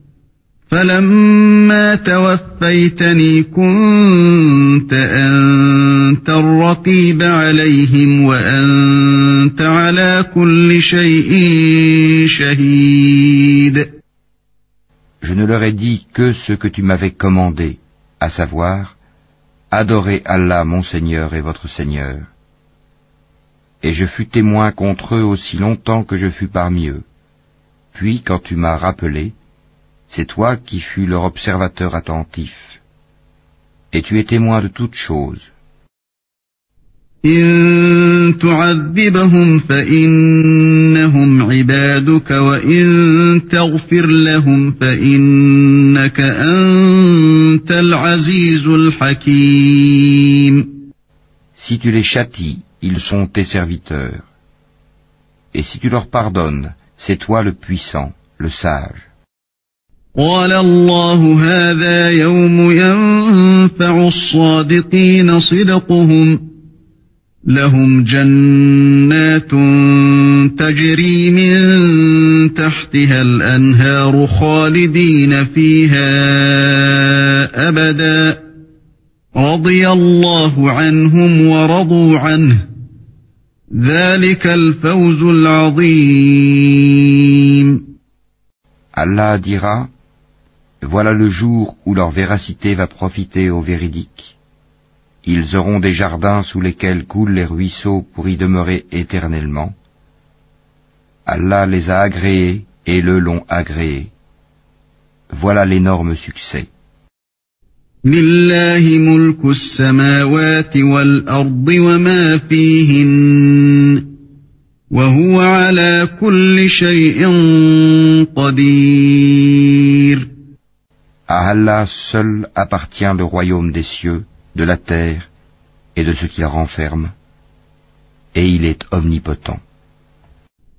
فلما توفيتني كنت أنت الرقيب عليهم وأنت على كل شيء شهيد. Je ne leur ai dit que ce que tu m'avais commandé, à savoir, adorez Allah mon Seigneur et votre Seigneur. Et je fus témoin contre eux aussi longtemps que je fus parmi eux. Puis quand tu m'as rappelé, c'est toi qui fus leur observateur attentif. Et tu es témoin de toutes choses. إن تعذبهم فإنهم عبادك وإن تغفر لهم فإنك أنت العزيز الحكيم. Si tu les châties, ils sont tes serviteurs. Et si tu leur pardonnes, c'est toi le puissant, le sage. قال الله هذا يوم ينفع الصادقين صدقهم لهم جنات تجري من تحتها الأنهار خالدين فيها أبدا رضي الله عنهم ورضوا عنه ذلك الفوز العظيم. Allah dira, voilà le jour où leur véracité va profiter aux véridiques. Ils auront des jardins sous lesquels coulent les ruisseaux pour y demeurer éternellement. Allah les a agréés et le l'ont agréé. Voilà l'énorme succès. لله ملك السماوات والأرض وما فيهن وهو على كل شيء قدير. À Allah seul appartient le royaume des cieux, de la terre et de ce qu'il renferme, et il est omnipotent.